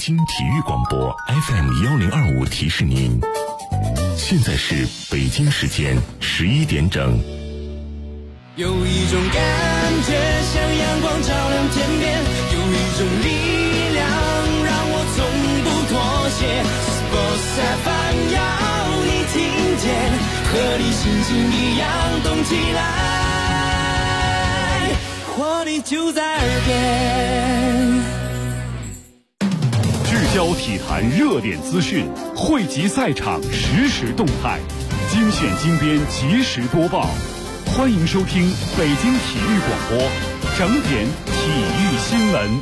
京体育广播 FM1025提示您，现在是北京时间11点整。 有一种感觉像阳光照亮天边，有一种力量让我从不妥协。Sports FM 要你听见，和你心情一样动起来，活力就在耳边。 聚焦体坛热点资讯，汇集赛场实时动态，精选精编及时播报。欢迎收听北京体育广播整点体育新闻。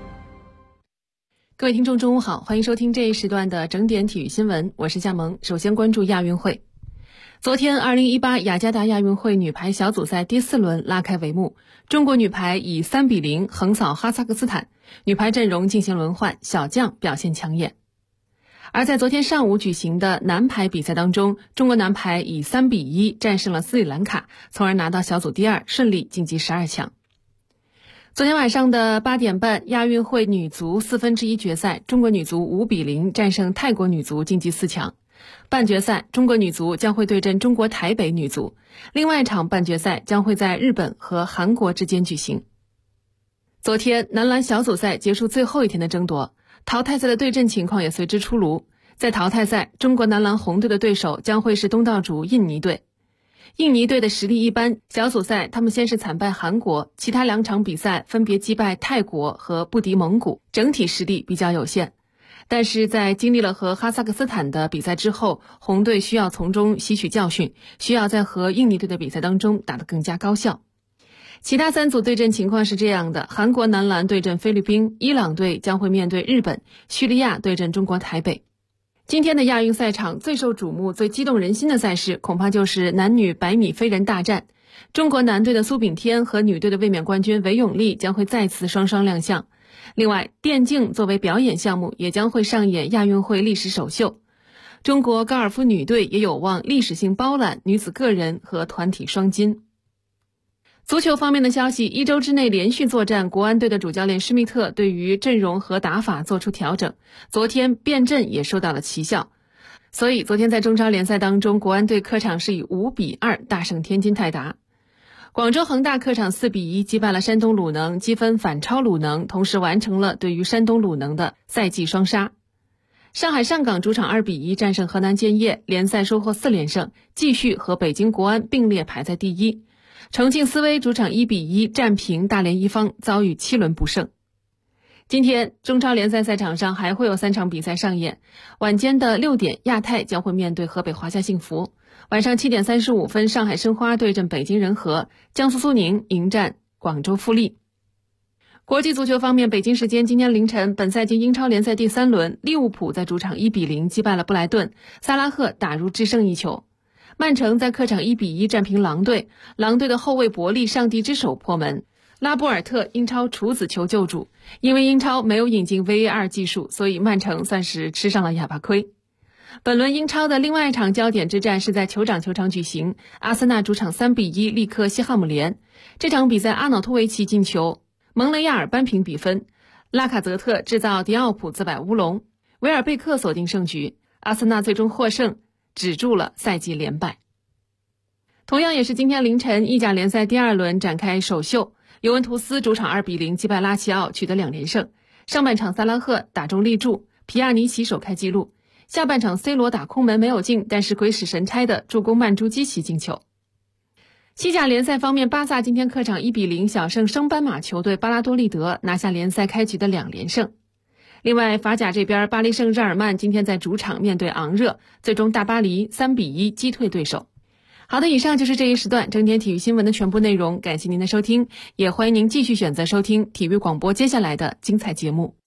各位听众中午好，欢迎收听这一时段的整点体育新闻，我是夏萌。首先关注亚运会。昨天2018雅加达亚运会女排小组赛第4轮拉开帷幕，中国女排以3-0横扫哈萨克斯坦，女排阵容进行轮换，小将表现抢眼。而在昨天上午举行的男排比赛当中，中国男排以3-1战胜了斯里兰卡，从而拿到小组第2，顺利晋级12强。昨天晚上的8点半，亚运会女足1/4决赛，中国女足5-0战胜泰国女足晋级4强。半决赛，中国女足将会对阵中国台北女足，另外一场半决赛将会在日本和韩国之间举行。昨天男篮小组赛结束最后一天的争夺，淘汰赛的对阵情况也随之出炉。在淘汰赛，中国男篮红队的对手将会是东道主印尼队。印尼队的实力一般，小组赛他们先是惨败韩国，其他2场比赛分别击败泰国和不敌蒙古，整体实力比较有限。但是在经历了和哈萨克斯坦的比赛之后，红队需要从中吸取教训，需要在和印尼队的比赛当中打得更加高效。其他3组对阵情况是这样的：韩国男篮对阵菲律宾，伊朗队将会面对日本，叙利亚对阵中国台北。今天的亚运赛场最受瞩目、最激动人心的赛事，恐怕就是男女100米飞人大战。中国男队的苏炳添和女队的卫冕冠军韦永丽将会再次双双亮相。另外，电竞作为表演项目，也将会上演亚运会历史首秀。中国高尔夫女队也有望历史性包揽女子个人和团体双金。足球方面的消息，1周之内连续作战，国安队的主教练施密特对于阵容和打法做出调整，昨天变阵也收到了奇效。所以昨天在中超联赛当中，国安队客场是以5-2大胜天津泰达。广州恒大客场4-1击败了山东鲁能，积分反超鲁能，同时完成了对于山东鲁能的赛季双杀。上海上港主场2-1战胜河南建业，联赛收获4连胜，继续和北京国安并列排在第1。重庆斯威主场1-1战平大连一方，遭遇7轮不胜。今天中超联赛赛场上还会有3场比赛上演，晚间的6点，亚泰将会面对河北华夏幸福；晚上7点35分，上海申花对阵北京人和，江苏苏宁迎战广州富力。国际足球方面，北京时间今天凌晨，本赛季英超联赛第3轮，利物浦在主场1-0击败了布莱顿，萨拉赫打入制胜1球。曼城在客场1-1战平狼队，狼队的后卫伯利上帝之手破门，拉波尔特英超处子球救主。因为英超没有引进 VAR 技术，所以曼城算是吃上了哑巴亏。本轮英超的另外一场焦点之战是在酋长球场举行，阿森纳主场3-1力克西汉姆联。这场比赛阿瑙托维奇进球，蒙雷亚尔扳平比分，拉卡泽特制造迪奥普自摆乌龙，维尔贝克锁定胜局，阿森纳最终获胜，止住了赛季连败。同样也是今天凌晨，意甲联赛第2轮展开首秀，尤文图斯主场2-0击败拉齐奥，取得2连胜。上半场萨拉赫打中立柱，皮亚尼奇首开纪录。下半场 C 罗打空门没有进，但是鬼使神差的助攻曼朱基奇进球。西甲联赛方面，巴萨今天客场1-0小胜升班马球队巴拉多利德，拿下联赛开局的2连胜。另外，法甲这边，巴黎圣日耳曼今天在主场面对昂热，最终大巴黎3-1击退对手。好的，以上就是这一时段整点体育新闻的全部内容，感谢您的收听，也欢迎您继续选择收听体育广播接下来的精彩节目。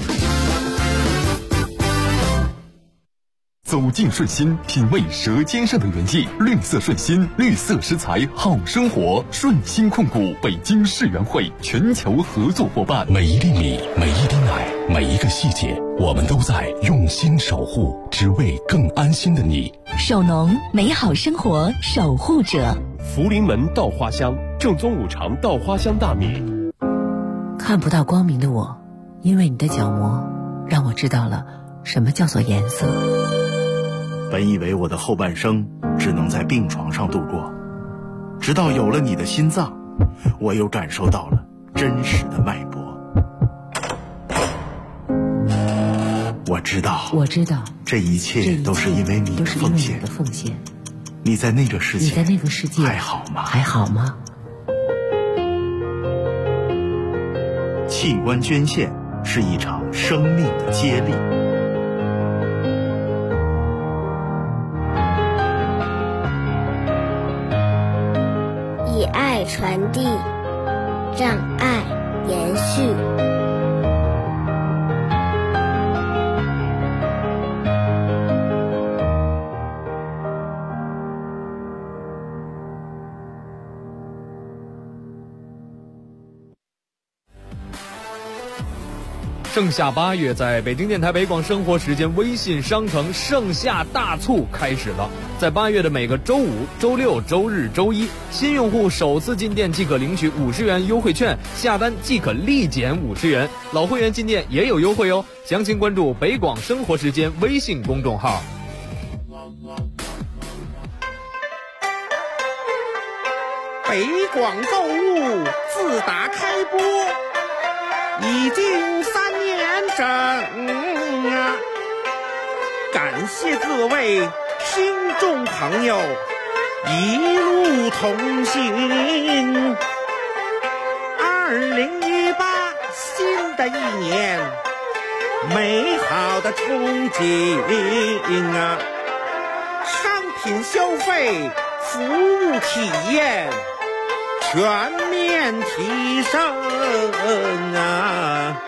走进顺心，品味舌尖上的原意，绿色顺心，绿色食材好生活。顺心控股北京世园会全球合作伙伴。每一粒米，每一滴奶，每一个细节，我们都在用心守护，只为更安心的你。 守农，美好生活守护者。 福临门稻花香，正宗五常稻花香大米。 看不到光明的我，因为你的角膜让我知道了什么叫做颜色。 本以为我的后半生只能在病床上度过，直到有了你的心脏，我又感受到了真实的脉搏。我知道，这一切都是因为你的奉献。你在那个世界还好吗？器官捐献是一场生命的接力。 以爱传递，让爱延续。 盛夏8月，在北京电台北广生活时间微信商城盛夏大促开始了。在8月的每个周五、周六、周日、周一，新用户首次进店即可领取50元优惠券，下单即可立减50元。老会员进店也有优惠哦，详情关注北广生活时间微信公众号。 北广购物自打开播已经3年整啊！感谢各位听众朋友一路同行。2018新的一年，美好的憧憬啊！商品消费、服务体验全面提升啊！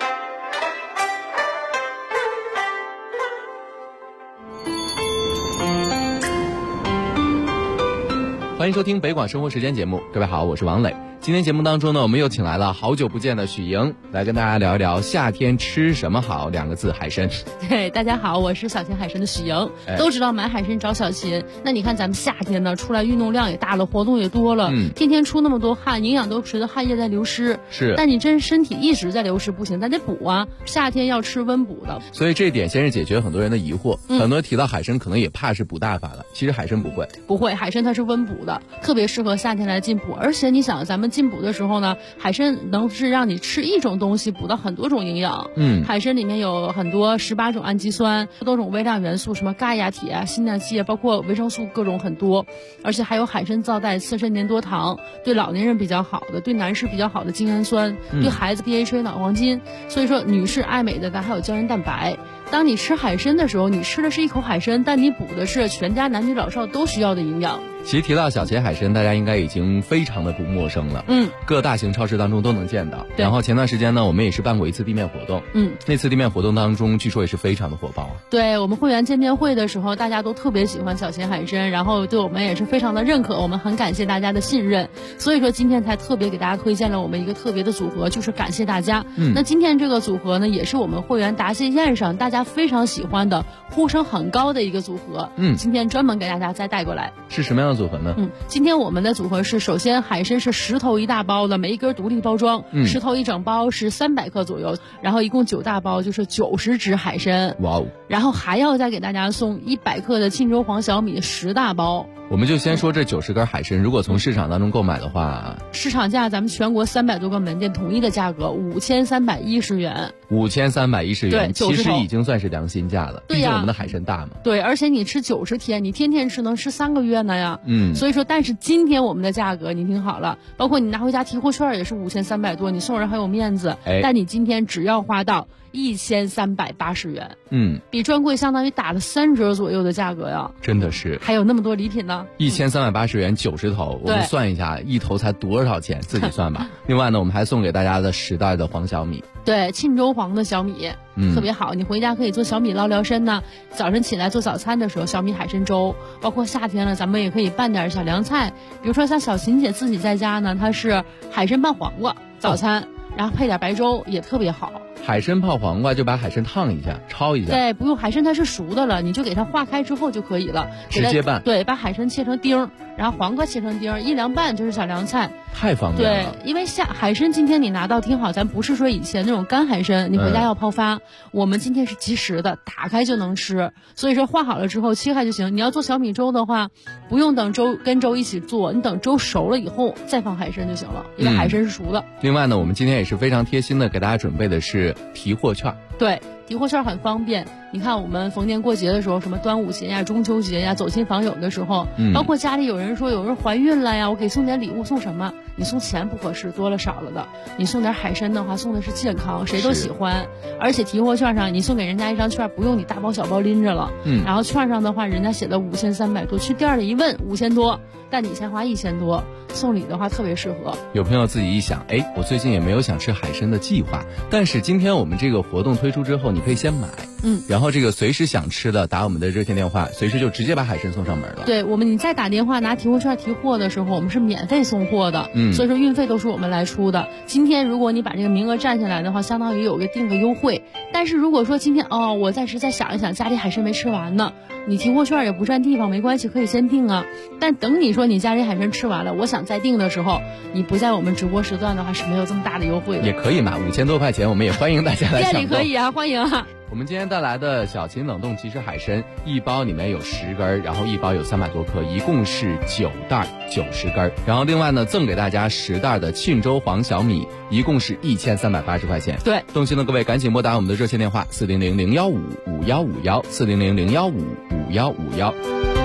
欢迎收听北广生活时间节目，各位好，我是王磊。今天节目当中呢，我们又请来了好久不见的许莹，来跟大家聊一聊夏天吃什么好，2个字，海参。 对，大家好，我是小秦海参的许莹。都知道买海参找小秦，那你看咱们夏天呢，出来运动量也大了，活动也多了，天天出那么多汗，营养都随着汗液在流失。 是， 但你真身体一直在流失不行，咱得补啊。夏天要吃温补的， 所以这一点先是解决很多人的疑惑。很多人提到海参，可能也怕是补大法的，其实海参不会，海参它是温补的，特别适合夏天来进补。而且你想，咱们进补的时候呢，海参能是让你吃一种东西补到很多种营养。海参里面有很多18种氨基酸，多种微量元素，什么钙呀、铁啊、锌啊、硒啊，包括维生素各种很多。而且还有海参皂带刺身粘多糖，对老年人比较好的，对男士比较好的精氨酸，对孩子 DHA 脑黄金。所以说女士爱美的，咱还有胶原蛋白。当你吃海参的时候，你吃的是一口海参，但你补的是全家男女老少都需要的营养。 其实提到小秦海参，大家应该已经非常的不陌生了。各大型超市当中都能见到。然后前段时间呢，我们也是办过一次地面活动。那次地面活动当中，据说也是非常的火爆啊。 对，我们会员见面会的时候，大家都特别喜欢小秦海参，然后对我们也是非常的认可，我们很感谢大家的信任。所以说今天才特别给大家推荐了我们一个特别的组合，就是感谢大家。那今天这个组合呢，也是我们会员答谢宴上大家非常喜欢的、呼声很高的一个组合。今天专门给大家再带过来。 是什么样的组合呢？ 今天我们的组合是，首先海参是10头1大包的，每一根独立包装，10头1整包是300克左右，然后一共9大包就是90只海参。 哇哦！ 然后还要再给大家送100克的沁州黄小米10大包。 我们就先说这90根海参，如果从市场当中购买的话， 市场价咱们全国300多个门店统一的价格5310元。 5310元， 对， 其实已经算是良心价了。 对呀， 毕竟我们的海参大嘛。 对，而且你吃90天，你天天吃能吃3个月呢呀。所以说，但是今天我们的价格你听好了，包括你拿回家提货券也是5300多，你送人还有面子。但你今天只要花到1380元，比专柜相当于打了3折左右的价格呀。 真的是， 还有那么多礼品呢。 1380元90头，我们算一下一头才多少钱，自己算吧。另外呢，我们还送给大家的10袋的黄小米。 对，沁州黄的小米，特别好，你回家可以做小米捞聊参呢。早晨起来做早餐的时候，小米海参粥，包括夏天了，咱们也可以拌点小凉菜，比如说像小秦姐自己在家呢，她是海参拌黄瓜早餐，然后配点白粥也特别好。 海参泡黄瓜就把海参烫一下，焯一下。 对，不用海参它是熟的了，你就给它化开之后就可以了， 直接拌。 对，把海参切成丁，然后黄瓜切成丁，一凉拌就是小凉菜。 太方便了。对，因为海参今天你拿到听好，咱不是说以前那种干海参，你回家要泡发，我们今天是即食的，打开就能吃。所以说化好了之后切开就行。你要做小米粥的话，不用等粥跟粥一起做，你等粥熟了以后再放海参就行了，因为海参是熟的。 另外呢，我们今天也是非常贴心的给大家准备的是提货券。 对，提货券很方便。你看我们逢年过节的时候，什么端午节呀、中秋节呀，走亲访友的时候，包括家里有人说有人怀孕了呀，我给送点礼物，送什么？你送钱不合适，多了少了的。你送点海参的话，送的是健康，谁都喜欢。而且提货券上你送给人家一张券，不用你大包小包拎着了。然后券上的话，人家写的5300多，去店里一问5000多，但你先花1000多，送礼的话特别适合。 有朋友自己一想，我最近也没有想吃海参的计划，但是今天我们这个活动推出之后，你可以先买，然后这个随时想吃的打我们的热线电话，随时就直接把海参送上门了。 对，你再打电话拿提货券提货的时候，我们是免费送货的，所以说运费都是我们来出的。今天如果你把这个名额占下来的话，相当于有个定个优惠。但是如果说今天我暂时再想一想，家里海参没吃完呢，你提货券也不占地方，没关系，可以先定啊。但等你说你家里海参吃完了，我想再定的时候，你不在我们直播时段的话是没有这么大的优惠的。 也可以嘛，5000多块钱，我们也欢迎大家来抢购。 店里可以啊，欢迎啊。 我们今天带来的小秦冷冻即食海参，一包里面有10根，然后一包有300多克，一共是9袋90根。然后另外呢，赠给大家10袋的沁州黄小米，一共是1380块钱。 对， 动心的各位赶紧拨打我们的热线电话400-015-5151，400-015-5151。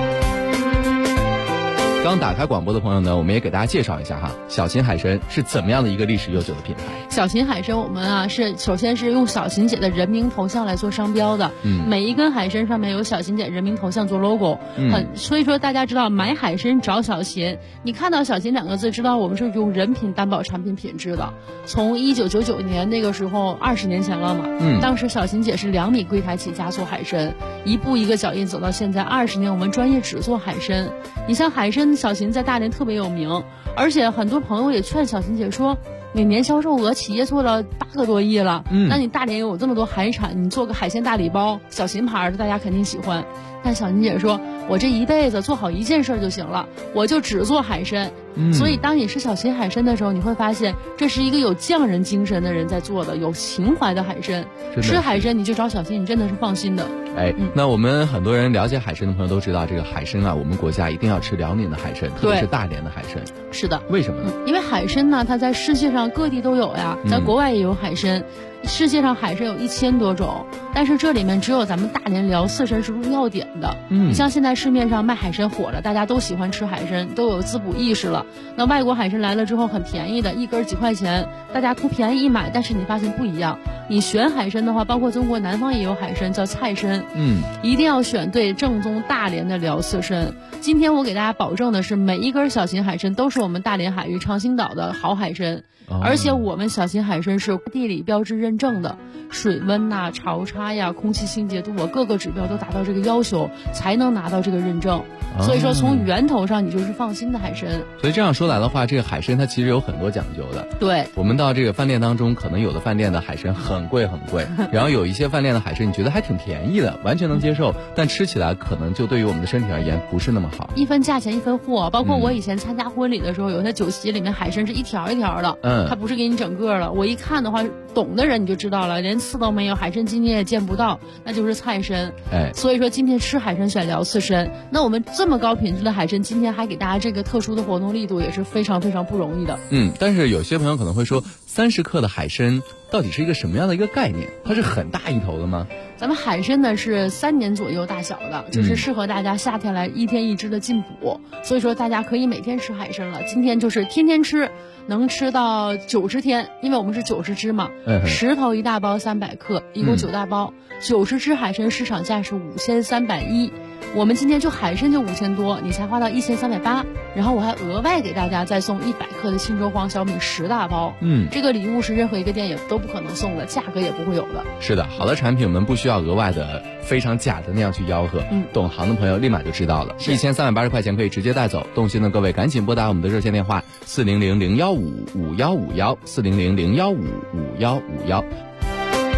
刚打开广播的朋友呢，我们也给大家介绍一下哈，小秦海参是怎么样的一个历史悠久的品牌。 小秦海参我们首先是用小秦姐的人名头像来做商标的，每一根海参上面有小秦姐人名头像做 logo，所以说大家知道买海参找小秦，你看到小秦2个字，知道我们是用人品担保产品品质的。从1999年那个时候20年前了嘛，当时小秦姐是2米柜台起家做海参，一步一个脚印走到现在20年，我们专业只做海参。你像海参小秦在大连特别有名，而且很多朋友也劝小秦姐说，你年销售额企业做了8个多亿了，那你大连有这么多海产，你做个海鲜大礼包，小秦牌的大家肯定喜欢。但小秦姐说，我这一辈子做好一件事就行了，我就只做海参。所以当你吃小秦海参的时候，你会发现这是一个有匠人精神的人在做的，有情怀的海参。吃海参你就找小秦，你真的是放心的。 那我们很多人了解海参的朋友都知道，这个海参啊，我们国家一定要吃辽宁的海参，特别是大连的海参。 是的。 为什么呢？ 因为海参呢，它在世界上各地都有呀，咱国外也有海参。世界上海参有1000多种，但是这里面只有咱们大连辽四参是入药典的。你像现在市面上卖海参火了，大家都喜欢吃海参，都有滋补意识了。那外国海参来了之后很便宜的，一根几块钱，大家图便宜一买，但是你发现不一样。你选海参的话，包括中国南方也有海参叫菜参，一定要选对正宗大连的辽四参。今天我给大家保证的是，每一根小秦海参都是我们大连海域长兴岛的好海参。而且我们小秦海参是地理标志认证的，水温呐、潮差呀、空气清洁度各个指标都达到这个要求，才能拿到这个认证。所以说从源头上你就是放心的海参。 所以这样说来的话，这个海参它其实有很多讲究的。 对， 我们到这个饭店当中，可能有的饭店的海参很贵很贵，然后有一些饭店的海参你觉得还挺便宜的，完全能接受，但吃起来可能就对于我们的身体而言不是那么好。 一分价钱一分货，包括我以前参加婚礼的时候，有些酒席里面海参是一条一条的，它不是给你整个了。我一看的话，懂的人你就知道了，连刺都没有，海参今天也见不到，那就是菜参。所以说今天吃海参选辽四参，那我们这么高品质的海参，今天还给大家这个特殊的活动力度，也是非常非常不容易的。 但是有些朋友可能会说，30克的海参到底是一个什么样的一个概念？它是很大一头的吗？ 咱们海参呢是3年左右大小的，就是适合大家夏天来1天1只的进补，所以说大家可以每天吃海参了。今天就是天天吃，能吃到90天，因为我们是90只嘛，10头1大包300克，一共9大包，90只海参市场价是5310，我们今天就海参就5000多，你才花到1380，然后我还额外给大家再送100克的沁州黄小米10大包，这个礼物是任何一个店也都不可能送的，价格也不会有的。 是的，好的产品我们不需要额外的非常假的那样去吆喝，懂行的朋友立马就知道了，1380块钱可以直接带走。动心的各位赶紧拨打我们的热线电话400-015-5151，400-015-5151。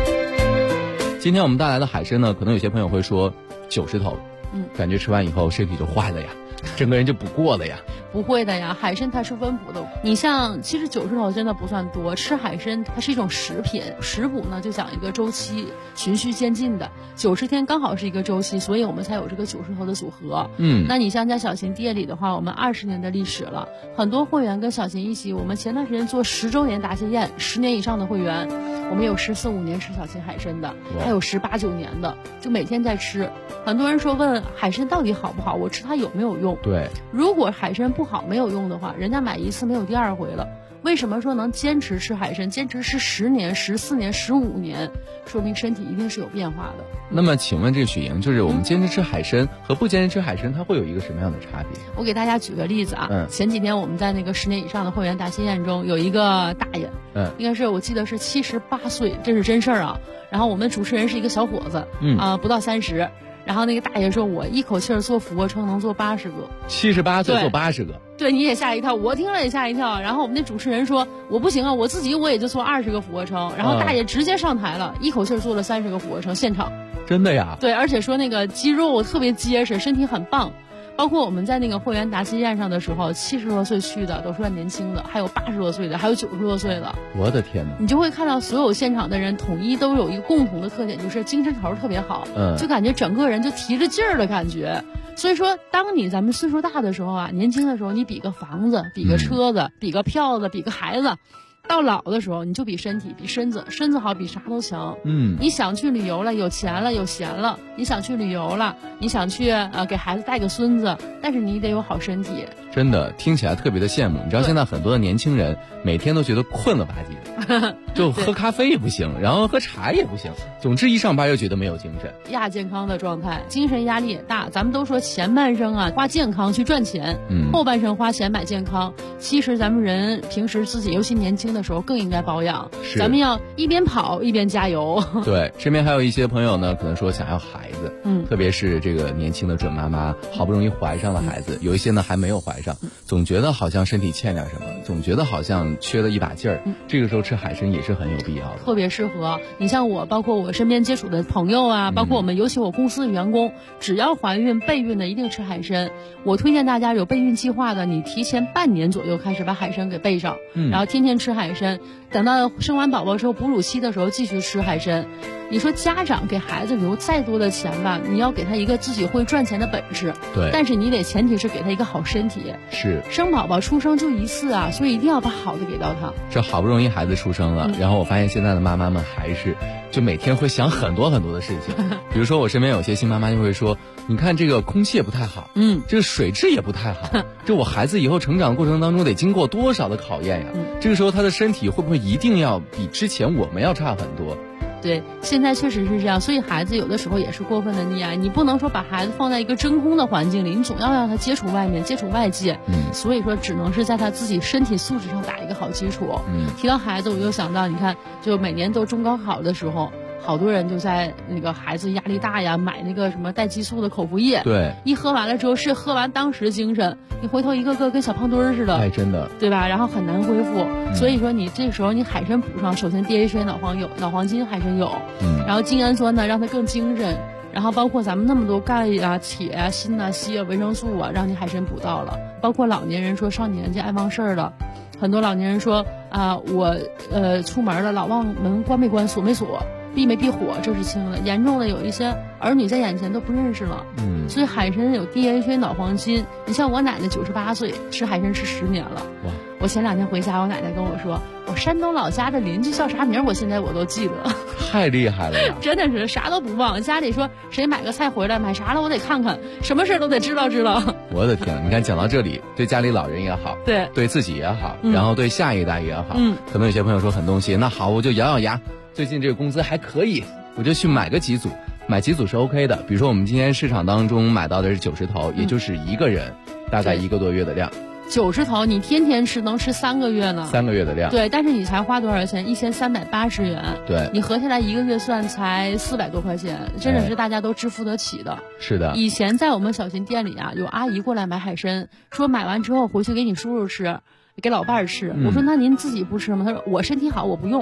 今天我们带来的海参呢，可能有些朋友会说90头，感觉吃完以后身体就坏了呀，整个人就不过了呀。 不会的呀，海参它是温补的。你像其实90头真的不算多，吃海参它是一种食品，食补呢就讲一个周期，循序渐进的，90天刚好是一个周期，所以我们才有这个90头的组合。那你像在小琴店里的话，我们20年的历史了，很多会员跟小琴一起，我们前段时间做10周年答谢宴，10年以上的会员，我们有14、15年吃小琴海参的，还有18、19年的，就每天在吃。很多人说问海参到底好不好，我吃它有没有用？ 对， 如果海参不好没有用的话，人家买一次没有第二回了。为什么说能坚持吃海参，坚持吃10年、14年、15年，说明身体一定是有变化的。 那么请问这个许莹，就是我们坚持吃海参和不坚持吃海参，它会有一个什么样的差别？ 我给大家举个例子啊，前几天我们在那个10年以上的会员答谢宴中，有一个大爷，应该是我记得是78岁，这是真事儿啊。然后我们主持人是一个小伙子，不到30。然后那个大爷说，我一口气儿做俯卧撑能做80个 ，78岁做80个， 对，你也吓一跳，我听了也吓一跳。然后我们那主持人说，我不行啊，我也就做20个俯卧撑。然后大爷直接上台了，一口气儿做了30个俯卧撑，现场。 真的呀？ 对，而且说那个肌肉特别结实，身体很棒。包括我们在那个会员答谢宴上的时候，70多岁去的都算年轻的，还有80多岁的，还有90多岁的。 我的天哪！ 你就会看到所有现场的人统一都有一个共同的特点，就是精神头特别好，就感觉整个人就提着劲儿的感觉。所以说，当咱们岁数大的时候啊，年轻的时候，你比个房子，比个车子，比个票子，比个孩子。到老的时候，你就比身体，比身子好，比啥都强。你想去旅游了，有钱了，有闲了，你想去旅游了，你想去给孩子带个孙子，但是你得有好身体。 真的听起来特别的羡慕。你知道现在很多的年轻人每天都觉得困了吧唧的，就喝咖啡也不行，然后喝茶也不行，总之一上班就觉得没有精神， 亚健康的状态，精神压力也大。咱们都说前半生啊花健康去赚钱，后半生花钱买健康。其实咱们人平时自己尤其年轻的时候更应该保养，咱们要一边跑一边加油。 对，身边还有一些朋友呢，可能说想要孩子，特别是这个年轻的准妈妈，好不容易怀上了孩子，有一些呢还没有怀上，总觉得好像身体欠点什么，总觉得好像缺了一把劲儿，这个时候吃海参也是很有必要的， 特别适合。你像我，包括我身边接触的朋友啊，包括我们尤其我公司的员工，只要怀孕备孕的一定吃海参。我推荐大家有备孕计划的，你提前半年左右开始把海参给备上，然后天天吃海参，等到生完宝宝之后哺乳期的时候继续吃海参。你说家长给孩子留再多的钱吧，你要给他一个自己会赚钱的本事， 对， 但是你得前提是给他一个好身体。 是， 生宝宝出生就一次啊，所以一定要把好的给到他。 这好不容易孩子出生了，然后我发现现在的妈妈们还是就每天会想很多很多的事情。比如说我身边有些新妈妈就会说，你看这个空气也不太好，这个水质也不太好，这我孩子以后成长的过程当中得经过多少的考验呀，这个时候他的身体会不会一定要比之前我们要差很多？ 对，现在确实是这样，所以孩子有的时候也是过分的溺爱，你不能说把孩子放在一个真空的环境里，你总要让他接触外面，接触外界，所以说只能是在他自己身体素质上打一个好基础。提到孩子，我就想到，你看，就每年都中高考的时候，好多人就在那个孩子压力大呀，买那个什么带激素的口服液， 对， 一喝完了之后是喝完当时精神，你回头一个个跟小胖墩儿似的， 哎，真的， 对吧？然后很难恢复，所以说你这个时候你海参补上，首先 DHA 脑黄金海参有，然后精氨酸呢让它更精神，然后包括咱们那么多钙啊、铁啊、锌啊、硒啊、维生素啊，让你海参补到了。包括老年人说上年纪爱忘事儿了，很多老年人说我出门了老忘门关没关锁没锁。避没避火，这是轻的，严重的有一些儿女在眼前都不认识了。所以海参有 DHA 脑黄金。你像我奶奶98岁，吃海参吃10年了。我前2天回家，我奶奶跟我说，我山东老家的邻居叫啥名，我现在我都记得。 太厉害了呀！ 真的是啥都不忘。家里说谁买个菜回来，买啥了我得看看，什么事都得知道。 我的天，你看讲到这里，对家里老人也好，对自己也好，然后对下一代也好，可能有些朋友说很动心，那好，我就咬咬牙。最近这个工资还可以，我就去买个几组，买几组是 OK 的。比如说我们今天市场当中买到的是90头，也就是一个人大概1个多月的量。 90头你天天吃能吃3个月呢，3 个月的量。 对，但是你才花多少钱？1380元。 对， 你合下来1个月算才400多块钱，真的是大家都支付得起的。 是的。 以前在我们小琴店里啊，有阿姨过来买海参，说买完之后回去给你叔叔吃，给老伴儿吃。我说那您自己不吃吗？他说我身体好，我不用。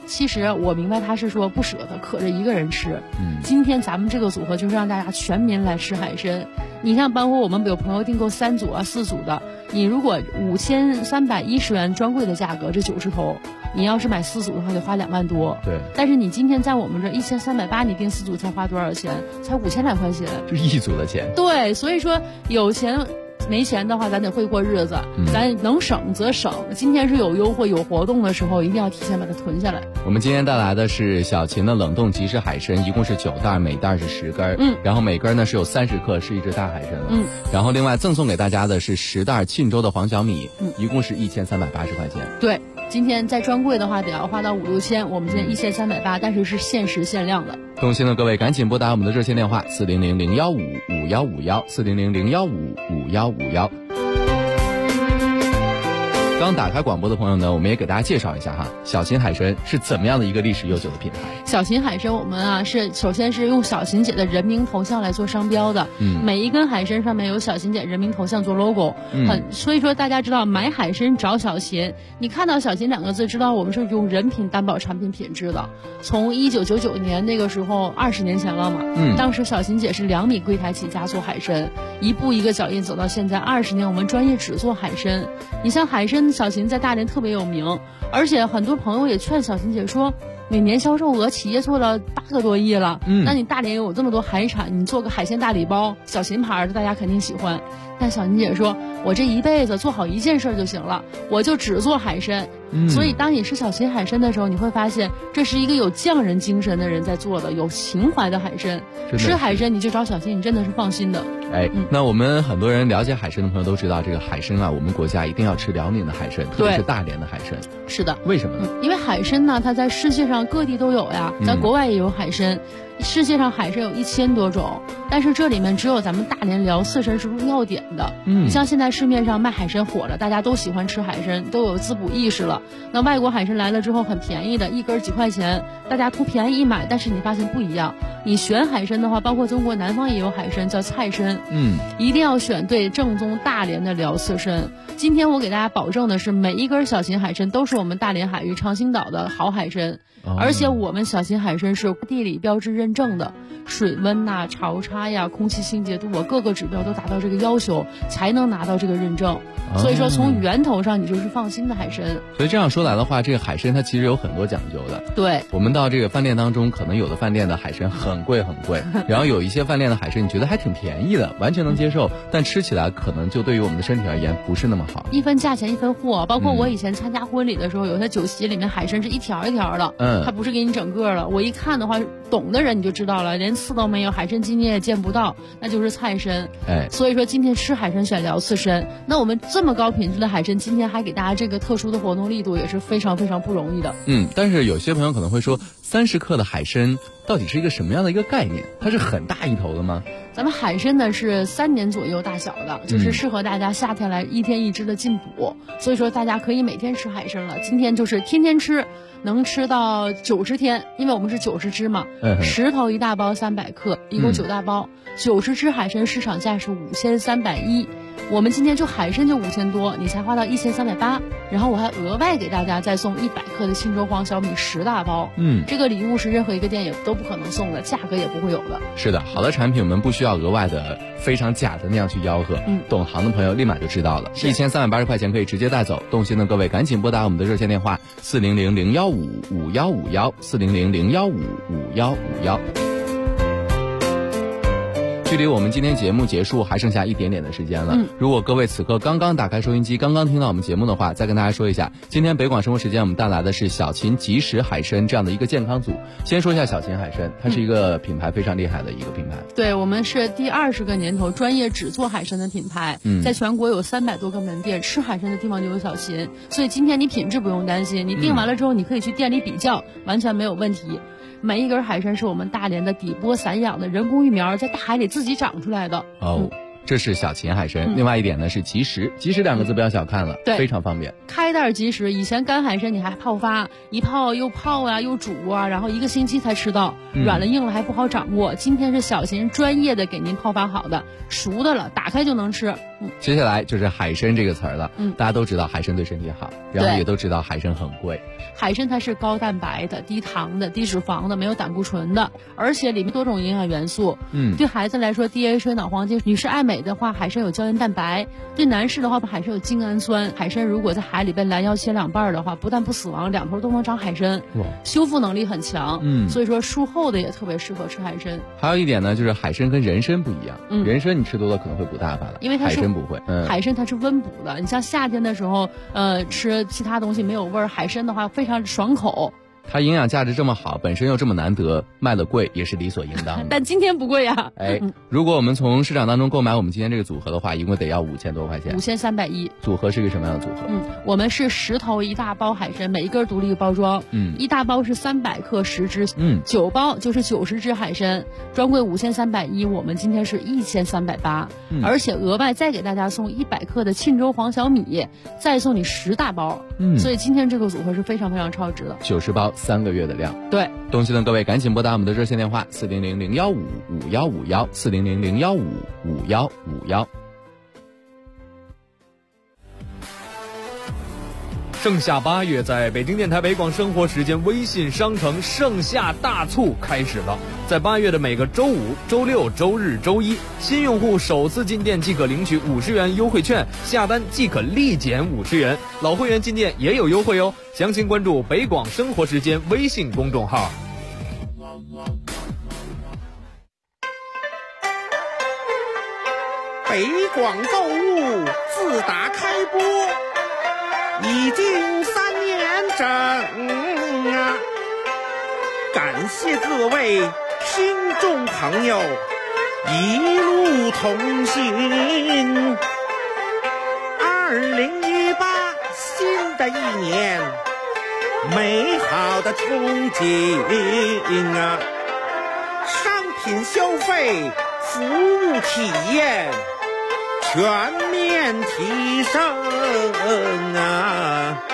其实我明白他是说不舍得渴着一个人吃。今天咱们这个组合就是让大家全民来吃海参。你像包括我们有朋友订购3组啊4组的，你如果5310元专柜的价格，这90头，你要是买4组的话得花2万多。 对。 但是你今天在我们这1380，你订4组才花多少钱？才5000来块钱。 就是1组的钱。 对，所以说有钱。没钱的话，咱得会过日子，咱能省则省。今天是有优惠、有活动的时候，一定要提前把它囤下来。 我们今天带来的是小秦的冷冻即食海参，一共是9袋，每袋是10根，然后每根呢是有30克，是一只大海参了。然后另外赠送给大家的是10袋沁州的黄小米，一共是1380块钱。 对，今天在专柜的话得要花到5、6千，我们今天1380，但是是限时限量的。 动心的各位赶紧拨打我们的热线电话400-015-5151，400-015-5151。刚打开广播的朋友呢，我们也给大家介绍一下哈，小秦海参是怎么样的一个历史悠久的品牌。 小秦海参我们啊是首先是用小秦姐的人名头像来做商标的，每一根海参上面有小秦姐人名头像做 logo，所以说大家知道买海参找小秦，你看到小秦2个字知道我们是用人品担保产品品质的。从1999年那个时候20年前了嘛，当时小秦姐是2米柜台起家做海参，一步一个脚印走到现在20年，我们专业只做海参。你像海参小秦在大连特别有名，而且很多朋友也劝小秦姐说，每年销售额企业做了8个多亿了，那你大连有这么多海产，你做个海鲜大礼包，小秦牌的大家肯定喜欢。但小秦姐说，我这一辈子做好一件事就行了，我就只做海参。所以当你吃小秦海参的时候，你会发现这是一个有匠人精神的人在做的，有情怀的海参。吃海参你就找小秦，你真的是放心的。 那我们很多人了解海参的朋友都知道，这个海参啊，我们国家一定要吃辽宁的海参，特别是大连的海参。 是的。 为什么呢？ 因为海参呢，它在世界上各地都有呀，咱国外也有海参。世界上海参有1000多种，但是这里面只有咱们大连辽四参是入药典的。你像现在市面上卖海参火了，大家都喜欢吃海参，都有滋补意识了。那外国海参来了之后很便宜的，一根几块钱，大家图便宜一买，但是你发现不一样。你选海参的话，包括中国南方也有海参叫菜参，一定要选对正宗大连的辽四参。今天我给大家保证的是，每一根小秦海参都是我们大连海域长兴岛的好海参，而且我们小秦海参是地理标志认证的，水温呐、潮差呀、空气清洁度啊，各个指标都达到这个要求，才能拿到这个认证。所以说从源头上你就是放心的海参。 所以这样说来的话，这个海参它其实有很多讲究的。 对， 我们到这个饭店当中，可能有的饭店的海参很贵很贵，然后有一些饭店的海参你觉得还挺便宜的，完全能接受，但吃起来可能就对于我们的身体而言不是那么好。 一分价钱一分货，包括我以前参加婚礼的时候，有些酒席里面海参是一条一条的，它不是给你整个的。我一看的话，懂的人你就知道了，连刺都没有，海参筋你也见不到，那就是菜参。所以说今天吃海参选辽刺参，那我们这么高品质的海参，今天还给大家这个特殊的活动力度，也是非常非常不容易的。 但是有些朋友可能会说，30克的海参到底是一个什么样的一个概念？它是很大一头的吗？ 咱们海参呢是3年左右大小的，就是适合大家夏天来1天1只的进补，所以说大家可以每天吃海参了。今天就是天天吃，能吃到90天，因为我们是90只嘛，10头1大包300克，一共9大包，90只海参市场价是5310，我们今天就海参就5000多，你才花到1380，然后我还额外给大家再送100克的沁州黄小米10大包，这个礼物是任何一个店也都不可能送的，价格也不会有的。 是的，好的产品我们不需要额外的非常假的那样去吆喝，懂行的朋友立马就知道了，1380块钱可以直接带走。动心的各位赶紧拨打我们的热线电话400-015-5151，400-015-5151。距离我们今天节目结束还剩下一点点的时间了。如果各位此刻刚刚打开收音机，刚刚听到我们节目的话，再跟大家说一下，今天北广生活时间我们带来的是小秦即食海参这样的一个健康组。先说一下小秦海参，它是一个品牌非常厉害的一个品牌。 对，我们是第20个年头专业只做海参的品牌，在全国有300多个门店，吃海参的地方就有小秦，所以今天你品质不用担心，你订完了之后你可以去店里比较，完全没有问题。每一根海参是我们大连的底波散养的人工育苗，在大海里自己长出来的。 这是小秦海参。另外一点呢是即食，即食2个字不要小看了，非常方便。 开袋即食，以前干海参你还泡发，一泡又泡啊又煮啊，然后1个星期才吃到，软了硬了还不好掌握。今天是小秦专业的给您泡发好的，熟的了打开就能吃， 接下来就是海参这个词儿了。大家都知道海参对身体好，然后也都知道海参很贵。 海参它是高蛋白的、低糖的、低脂肪的，没有胆固醇的，而且里面多种营养元素。对孩子来说 ，DHA 脑黄金；女士爱美的话，海参有胶原蛋白；对男士的话，海参有精氨酸。海参如果在海里被拦腰切2半的话，不但不死亡，两头都能长海参，修复能力很强。所以说术后的也特别适合吃海参。 还有一点呢，就是海参跟人参不一样。人参你吃多了可能会补大发的， 因为它是海参不会。 海参它是温补的，你像夏天的时候，吃其他东西没有味儿，海参的话非常爽口。 它营养价值这么好，本身又这么难得，卖的贵也是理所应当的。 但今天不贵呀。 如果我们从市场当中购买我们今天这个组合的话，一共得要5000多块钱。 5310。 组合是个什么样的组合？ 我们是10头1大包海参，每一根独立包装。1大包是300克10只，9包就是90只海参，专柜5310，我们今天是1380，而且额外再给大家送100克的沁州黄小米，再送你10大包。所以今天这个组合是非常非常超值的。 90包3个月的量。 对， 东西的各位赶紧拨打我们的热线电话400-015-5151，400-015-5151。 盛夏8月，在北京电台北广生活时间微信商城盛夏大促开始了。在8月的每个周5、周6、周日、周一，新用户首次进店即可领取50元优惠券，下单即可立减50元。老会员进店也有优惠哦，详情关注北广生活时间微信公众号。 北广购物自打开播已经3年整啊！感谢各位听众朋友一路同行。2018新的一年，美好的憧憬啊！商品消费、服务体验全面提升啊！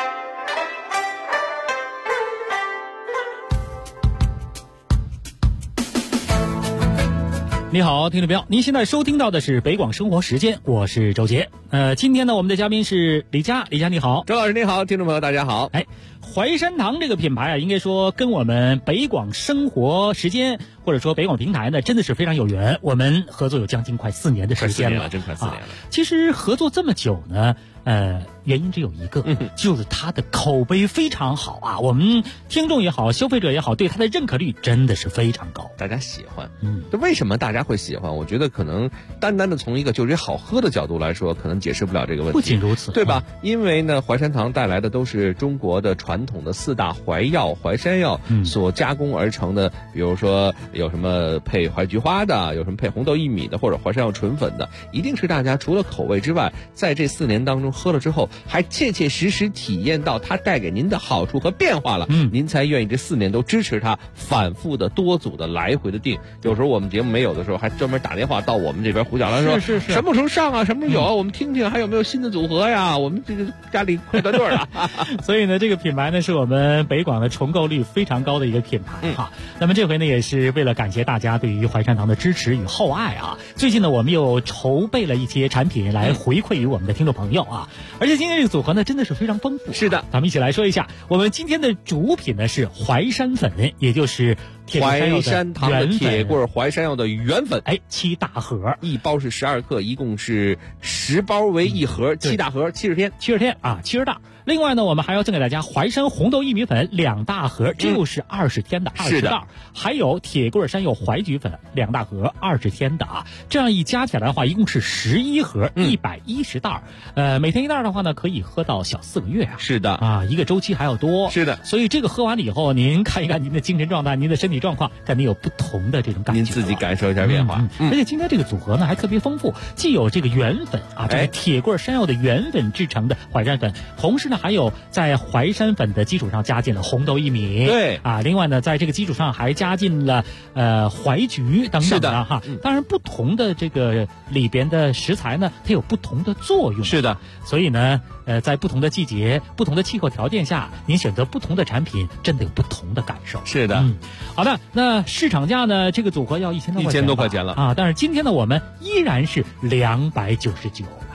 你好，听众朋友，您现在收听到的是北广生活时间，我是周杰。今天呢，我们的嘉宾是李佳，李佳你好， 周老师你好，听众朋友大家好。 淮山堂这个品牌啊，应该说跟我们北广生活时间或者说北广平台呢，真的是非常有缘。我们合作有将近快4年的时间了， 真快4年了。 其实合作这么久呢，原因只有一个，就是它的口碑非常好啊。我们听众也好，消费者也好，对它的认可率真的是非常高， 大家喜欢。这为什么大家会喜欢？我觉得可能单单的从一个就是好喝的角度来说，可能解释不了这个问题。 不仅如此， 对吧？因为呢，淮山堂带来的都是中国的传统的4大淮药、淮山药所加工而成的，比如说有什么配淮菊花的，有什么配红豆薏米的，或者淮山药纯粉的，一定是大家除了口味之外，在这4年当中喝了之后，还切切实实体验到它带给您的好处和变化了，您才愿意这4年都支持它，反复的多组的来回的订。有时候我们节目没有的时候，还专门打电话到我们这边胡小兰说，是什么时候上啊，什么时候有啊，我们听听还有没有新的组合呀，我们这个家里快断队了。 所以呢，这个品牌呢是我们北广的重购率非常高的一个品牌哈。那么这回呢，也是为了感谢大家对于淮山堂的支持与厚爱啊。最近呢，我们又筹备了一些产品来回馈于我们的听众朋友啊。而且今天这个组合呢，真的是非常丰富。 是的， 咱们一起来说一下，我们今天的主品呢是淮山粉，也就是淮山堂的铁棍淮山药的原粉 ，7大盒， 一包是12克，一共是10包为一盒，7大盒，70天 ，70天啊，70袋。另外呢，我们还要赠给大家淮山红豆薏米粉2大盒，这又是20天的20袋，还有铁棍山药淮菊粉2大盒，20天的啊。这样一加起来的话，一共是11盒，110袋。每天1袋的话呢，可以喝到小4个月啊。 是的啊，一个周期还要多。 是的， 所以这个喝完了以后，您看一看您的精神状态，您的身体状况，肯定有不同的这种感觉。 您自己感受一下变化。 而且今天这个组合呢还特别丰富，既有这个原粉啊，这个铁棍山药的原粉制成的淮山粉，同时呢还有在淮山粉的基础上加进了红豆薏米， 对啊，另外呢在这个基础上还加进了淮菊等等的哈。当然不同的这个里边的食材呢，它有不同的作用。 是的， 所以呢在不同的季节、不同的气候条件下，您选择不同的产品，真的有不同的感受。 是的， 好的，那市场价呢？这个组合要1000多块钱，1000 多块钱了啊！但是今天呢，我们依然是299，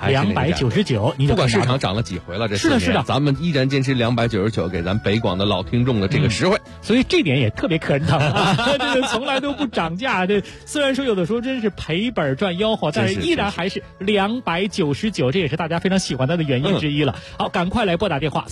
299，你不管市场涨了几回了，这4年是的， 咱们依然坚持299，给咱北广的老听众的这个实惠， 所以这点也特别可人疼啊，这个从来都不涨价，这虽然说有的时候真是赔本赚吆喝，但是依然还是299，这也是大家非常喜欢它的原因之一了。好，赶快来拨打电话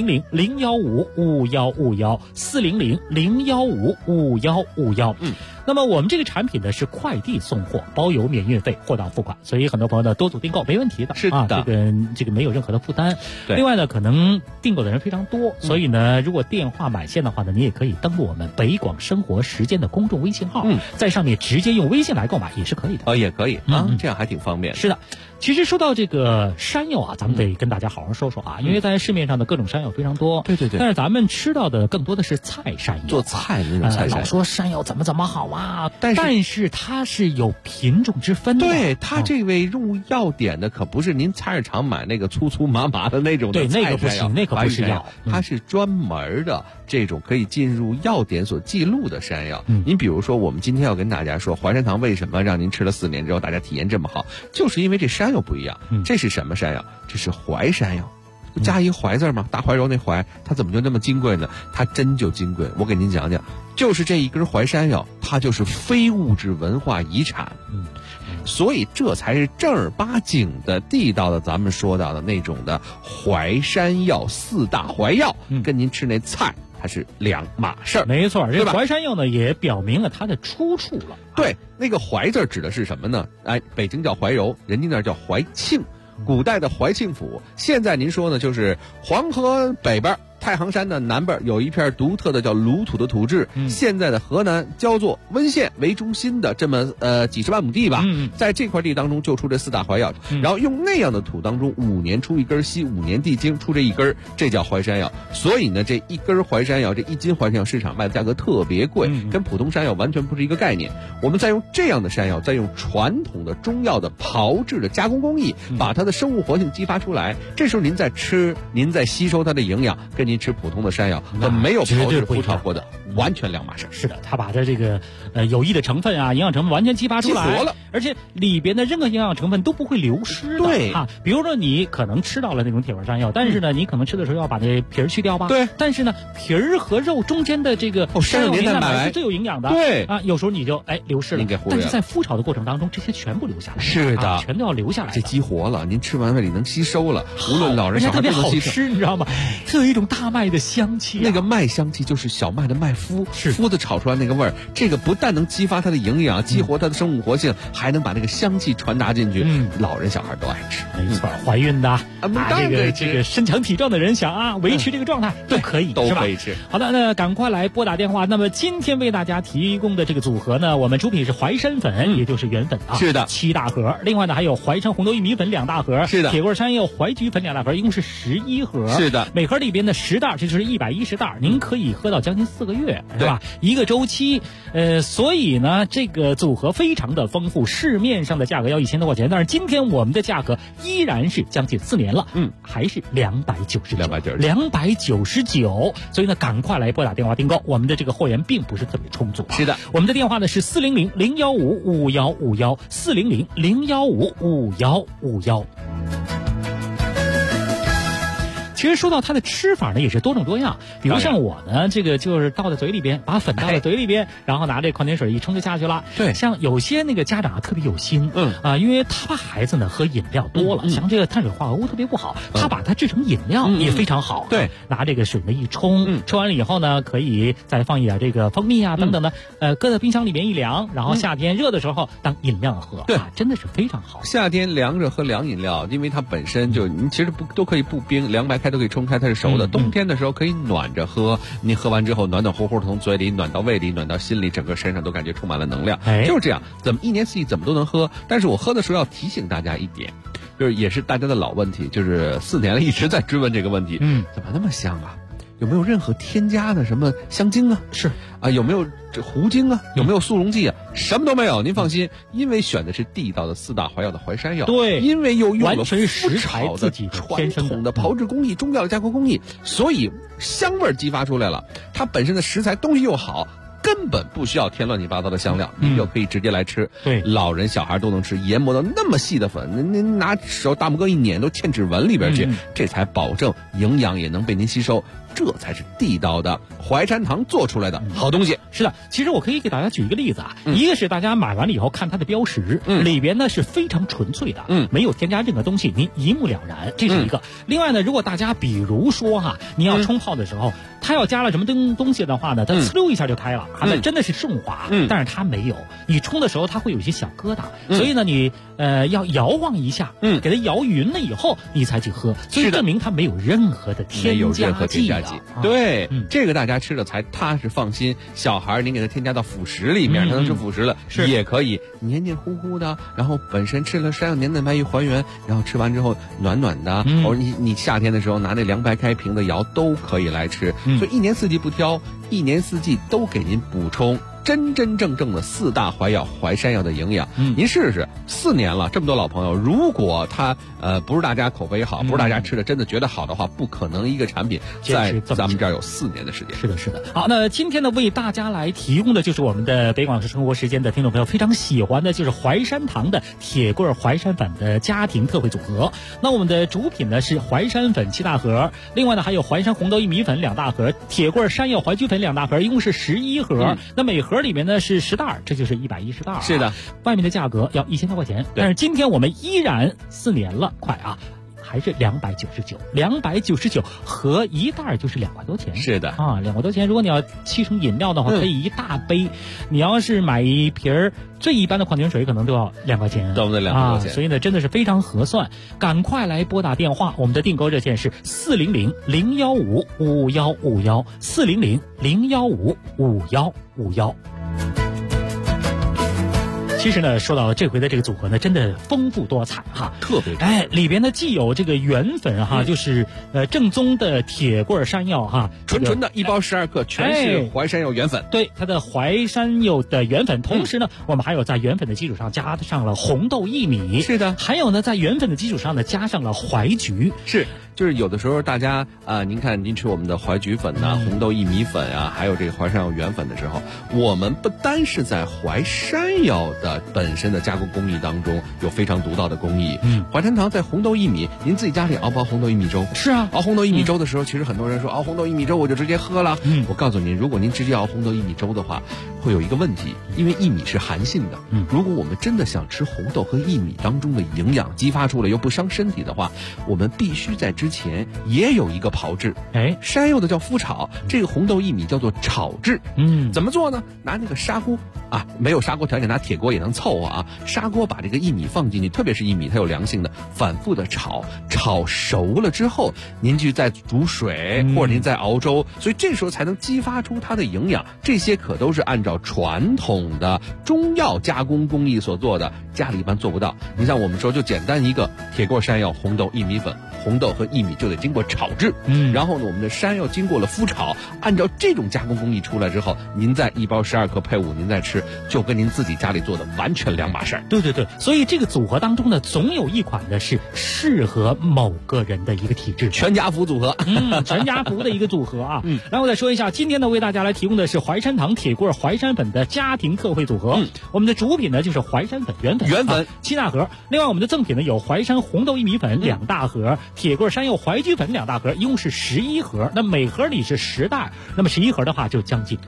400-015-5151，400-015-5151。那么我们这个产品呢是快递送货，包邮免运费，货到付款，所以很多朋友呢多组订购没问题的， 是的， 这个没有任何的负担。另外呢，可能订购的人非常多，所以呢，如果电话买线的话呢，你也可以登录我们北广生活时间的公众微信号，在上面直接用微信来购买也是可以的。 也可以这样还挺方便。 是的。其实说到这个山药啊，咱们得跟大家好好说说啊，因为在市面上的各种山药非常多， 对， 但是咱们吃到的更多的是菜山药， 做菜的那种菜山药。 老说山药怎么好啊，但是它是有品种之分的。 对，它这位入药点的可不是您菜市场买那个粗粗麻麻的那种的菜山药， 对，那个不行，那个不是药， 它是专门的这种可以进入药典所记录的山药。您比如说，我们今天要跟大家说，淮山堂为什么让您吃了4年之后大家体验这么好，就是因为这山药不一样。这是什么山药？这是淮山药，加一淮字嘛，大怀柔那淮，它怎么就那么金贵呢？它真就金贵。我给您讲讲，就是这一根淮山药，它就是非物质文化遗产。所以这才是正儿八经的地道的，咱们说到的那种的淮山药4大淮药，跟您吃那菜它是2码事儿。 没错，这个淮山药呢也表明了它的出处了。 对，那个淮字指的是什么呢？北京叫怀柔，人家那叫怀庆，古代的怀庆府，现在您说呢，就是黄河北边太行山的南边有一片独特的叫鲁土的土质，现在的河南焦作温县为中心的这么几十万亩地吧，在这块地当中就出这4大淮药，然后用那样的土当中5年出一根稀，5年地精出这一根，这叫淮山药。所以呢，这一根淮山药，这1斤淮山药市场卖的价格特别贵，跟普通山药完全不是一个概念。我们再用这样的山药，再用传统的中药的炮制的加工工艺，把它的生物活性激发出来，这时候您在吃，您在吸收它的营养，跟您吃普通的山药和没有炮制铺炒过的完全2码事。 是的，它把它这个有益的成分啊，营养成分完全激发出来， 激活了， 而且里边的任何营养成分都不会流失的。 对啊，比如说你可能吃到了那种铁块山药，但是呢，你可能吃的时候要把那皮儿去掉吧。 对， 但是呢，皮儿和肉中间的这个山药蛋白是最有营养的。 对啊，有时候你就流失了，但是在麸炒的过程当中，这些全部留下来。 是的， 全都要留下来。 这激活了，您吃完胃里能吸收了，无论老人小孩都能吸收。特别好吃，你知道吗？它有一种大麦的香气， 那个麦香气就是小麦的麦麸，麸子炒出来那个味儿。这个不但能激发它的营养，激活它的生物活性，还能把那个香气传达进去。老人小孩都爱吃。 没错，怀孕的这个身强体壮的人想维持这个状态都可以， 都可以吃。 好的，那赶快来拨打电话。那么今天为大家提供的这个组合呢，我们出品是淮山粉，也就是原粉啊， 是的 ，7大盒。另外呢，还有淮山红豆薏米粉2大盒， 是的， 铁棍山药淮菊粉2大盒，一共是11盒， 是的。 每盒里边的10袋，这就是110袋，您可以喝到将近4个月，是吧？一个周期。所以呢，这个组合非常的丰富，市面上的价格要1000多块钱，但是今天我们的价格依然是将近4年了，还是299，所以呢，赶快来拨打电话订购，我们的这个货源并不是特别充足。 是的， 我们的电话呢是400-015-5151，400-015-5151。其实说到它的吃法呢，也是多种多样。比如像我呢，这个就是倒在嘴里边，把粉倒在嘴里边，然后拿这矿泉水一冲就下去了。 对， 像有些那个家长特别有心，因为他怕孩子呢喝饮料多了，像这个碳水化合物特别不好，他把它制成饮料也非常好。 对， 拿这个水呢一冲，冲完了以后呢，可以再放一点这个蜂蜜啊等等的，搁在冰箱里面一凉，然后夏天热的时候当饮料喝， 对， 真的是非常好。 夏天凉着喝凉饮料，因为它本身就你其实都可以不冰，凉白开都可以冲开，它是熟的。冬天的时候可以暖着喝，你喝完之后暖暖乎乎的从嘴里暖到胃里，暖到心里，整个身上都感觉充满了能量。就是这样，怎么一年四季怎么都能喝。但是我喝的时候要提醒大家一点，就是也是大家的老问题，就是4年了一直在追问这个问题，怎么那么香啊？有没有任何添加的什么香精啊？ 是啊，有没有这糊精啊？有没有速溶剂啊？什么都没有，您放心，因为选的是地道的4大淮药的淮山药， 对， 因为又用了完全食材自己传统的炮制工艺、中药的加工工艺，所以香味激发出来了。它本身的食材东西又好， 根本不需要添乱七八糟的香料，你就可以直接来吃。 对， 老人小孩都能吃，研磨到那么细的粉，您拿手大拇哥一碾都嵌指纹里边去，这才保证营养也能被您吸收。这才是地道的淮山堂做出来的好东西。 是的，其实我可以给大家举一个例子啊，一个是大家买完了以后看它的标识，里边呢是非常纯粹的，没有添加任何东西，您一目了然，这是一个。另外呢，如果大家比如说哈，你要冲泡的时候，它要加了什么东西的话呢，它呲溜一下就开了，那真的是顺滑，但是它没有，你冲的时候它会有一些小疙瘩，所以呢你要摇晃一下，给它摇匀了以后你才去喝，所以证明它没有任何的添加剂。 对，这个大家吃的才踏实放心。小孩您给他添加到辅食里面，他能吃辅食了，也可以黏黏糊糊的，然后本身吃了山药黏蛋白一还原，然后吃完之后暖暖的，或者你夏天的时候拿那凉白开瓶的摇都可以来吃，所以一年四季不挑，一年四季都给您补充真真正正的4大怀药淮山药的营养。您试试，4年了，这么多老朋友，如果他不是大家口碑好，不是大家吃的真的觉得好的话，不可能一个产品在咱们这儿有4年的时间。 是的，是的。好，那今天呢，为大家来提供的就是我们的北广市生活时间的听众朋友非常喜欢的，就是淮山堂的铁棍淮山粉的家庭特惠组合。那我们的主品呢是淮山粉7大盒，另外呢还有淮山红豆薏米粉2大盒，铁棍山药淮菊粉2大盒，一共是11盒。那每盒里面呢是10袋，这就是110袋。 是的， 外面的价格要1000多块钱，但是今天我们依然4年了，快啊！还是299和1袋就是2块多钱。 是的啊，2块多钱。如果你要沏成饮料的话，可以一大杯。你要是买一瓶最一般的矿泉水，可能都要2块钱， 都得2块多钱。 所以呢，真的是非常合算。赶快来拨打电话，我们的订购热线是400-015-5151，400-015-5151。其实呢，说到这回的这个组合呢，真的丰富多彩哈， 特别里边呢既有这个原粉哈，就是正宗的铁棍山药哈， 纯的1包12克，全是淮山药原粉。 对，它的淮山药的原粉，同时呢，我们还有在原粉的基础上加上了红豆薏米， 是的， 还有呢，在原粉的基础上呢，加上了淮菊， 是。就是有的时候大家您看您吃我们的淮菊粉呐、红豆薏米粉啊，还有这个淮山药原粉的时候，我们不单是在淮山药的本身的加工工艺当中有非常独到的工艺。淮山堂在红豆薏米，您自己家里熬不熬红豆薏米粥？ 是啊， 熬红豆薏米粥的时候，其实很多人说熬红豆薏米粥我就直接喝了。我告诉您，如果您直接熬红豆薏米粥的话，会有一个问题，因为薏米是寒性的。如果我们真的想吃红豆和薏米当中的营养激发出来又不伤身体的话，我们必须在之前也有一个炮制。山药的叫麸炒，这个红豆薏米叫做炒制。怎么做呢？拿那个砂锅啊，没有砂锅条件拿铁锅也能凑合啊。砂锅把这个薏米放进去，特别是薏米它有凉性的，反复的炒熟了之后，您去再煮水或者您再熬粥，所以这时候才能激发出它的营养。这些可都是按照传统的中药加工工艺所做的，家里一般做不到。你像我们说就简单一个铁锅山药红豆薏米粉，红豆和薏米就得经过炒制，然后呢我们的山药经过了麸炒，按照这种加工工艺出来之后，您再1包12克配5您再吃，就跟您自己家里做的完全2码事儿。 对，所以这个组合当中呢，总有一款的是适合某个人的一个体质， 全家福组合， 全家福的一个组合啊。然后再说一下，今天呢为大家来提供的是淮山堂铁棍淮山粉的家庭特惠组合。我们的主品呢就是淮山粉原粉7大盒，另外我们的赠品呢有淮山红豆薏米粉2大盒，铁棍山药淮菊粉2大盒，一共是11盒，那每盒里是10袋，那么11盒的话就将近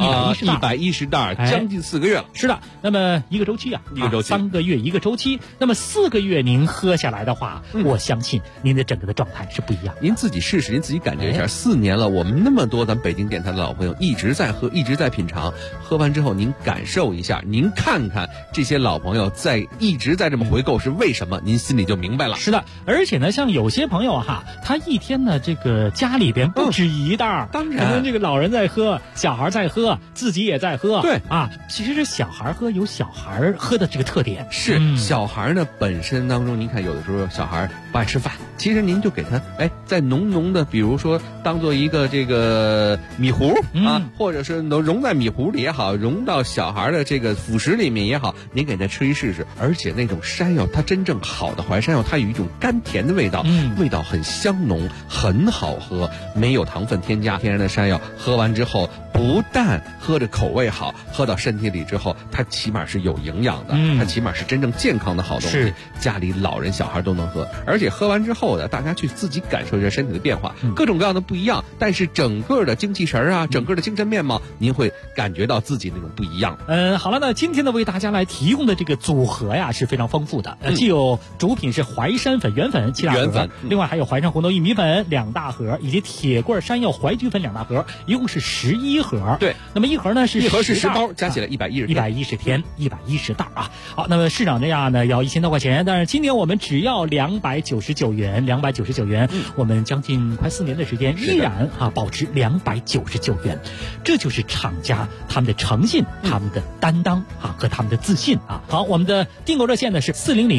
110袋，将近4个月了。 是的，那么一个周期3个月一个周期，那么4个月您喝下来的话，我相信您的整个的状态是不一样。 您自己试试，您自己感觉一下。4年了，我们那么多咱北京电台的老朋友一直在喝，一直在品尝，喝完之后您感受一下，您看看这些老朋友一直在这么回购是为什么，您心里就明白了。 是的，而且呢，像有些朋友哈，他一天呢这个家里边不止1袋， 当然可能这个老人在喝，小孩在喝，自己也在喝。 对啊，其实这小孩喝有小孩喝的这个特点。 是小孩呢本身当中，您看有的时候小孩不爱吃饭，其实您就给他再浓的，比如说当做一个这个米糊啊，或者是能融在米糊里也好，融到小孩的这个辅食里面也好，您给他吃一试试。而且那种山药，它真正好的淮山药，它有一种甘甜的味道，味道很香浓，很好喝，没有糖分添加，天然的山药，喝完之后不但喝着口味好，喝到身体里之后，它起码是有营养的，它起码是真正健康的好东西。家里老人小孩都能喝，而且喝完之后呢，大家去自己感受一下身体的变化，各种各样的不一样，但是整个的精气神啊，整个的精神面貌，您会感觉到自己那种不一样。 好了，那今天呢为大家来提供的这个组合呀是非常丰富的，既有主品是淮山粉原粉7大盒，另外还有淮山红豆薏米粉2大盒，以及铁棍山药淮菊粉2大盒，一共是11盒。 对， 那么一盒呢是 10包，加起来110 天，110袋啊。好，那么市场价呢要1000多块钱，但是今年我们只要299元，299元，我们将近快4年的时间依然保持299元，这就是厂家他们的诚信、他们的担当和他们的自信啊。好，我们的订购热线呢是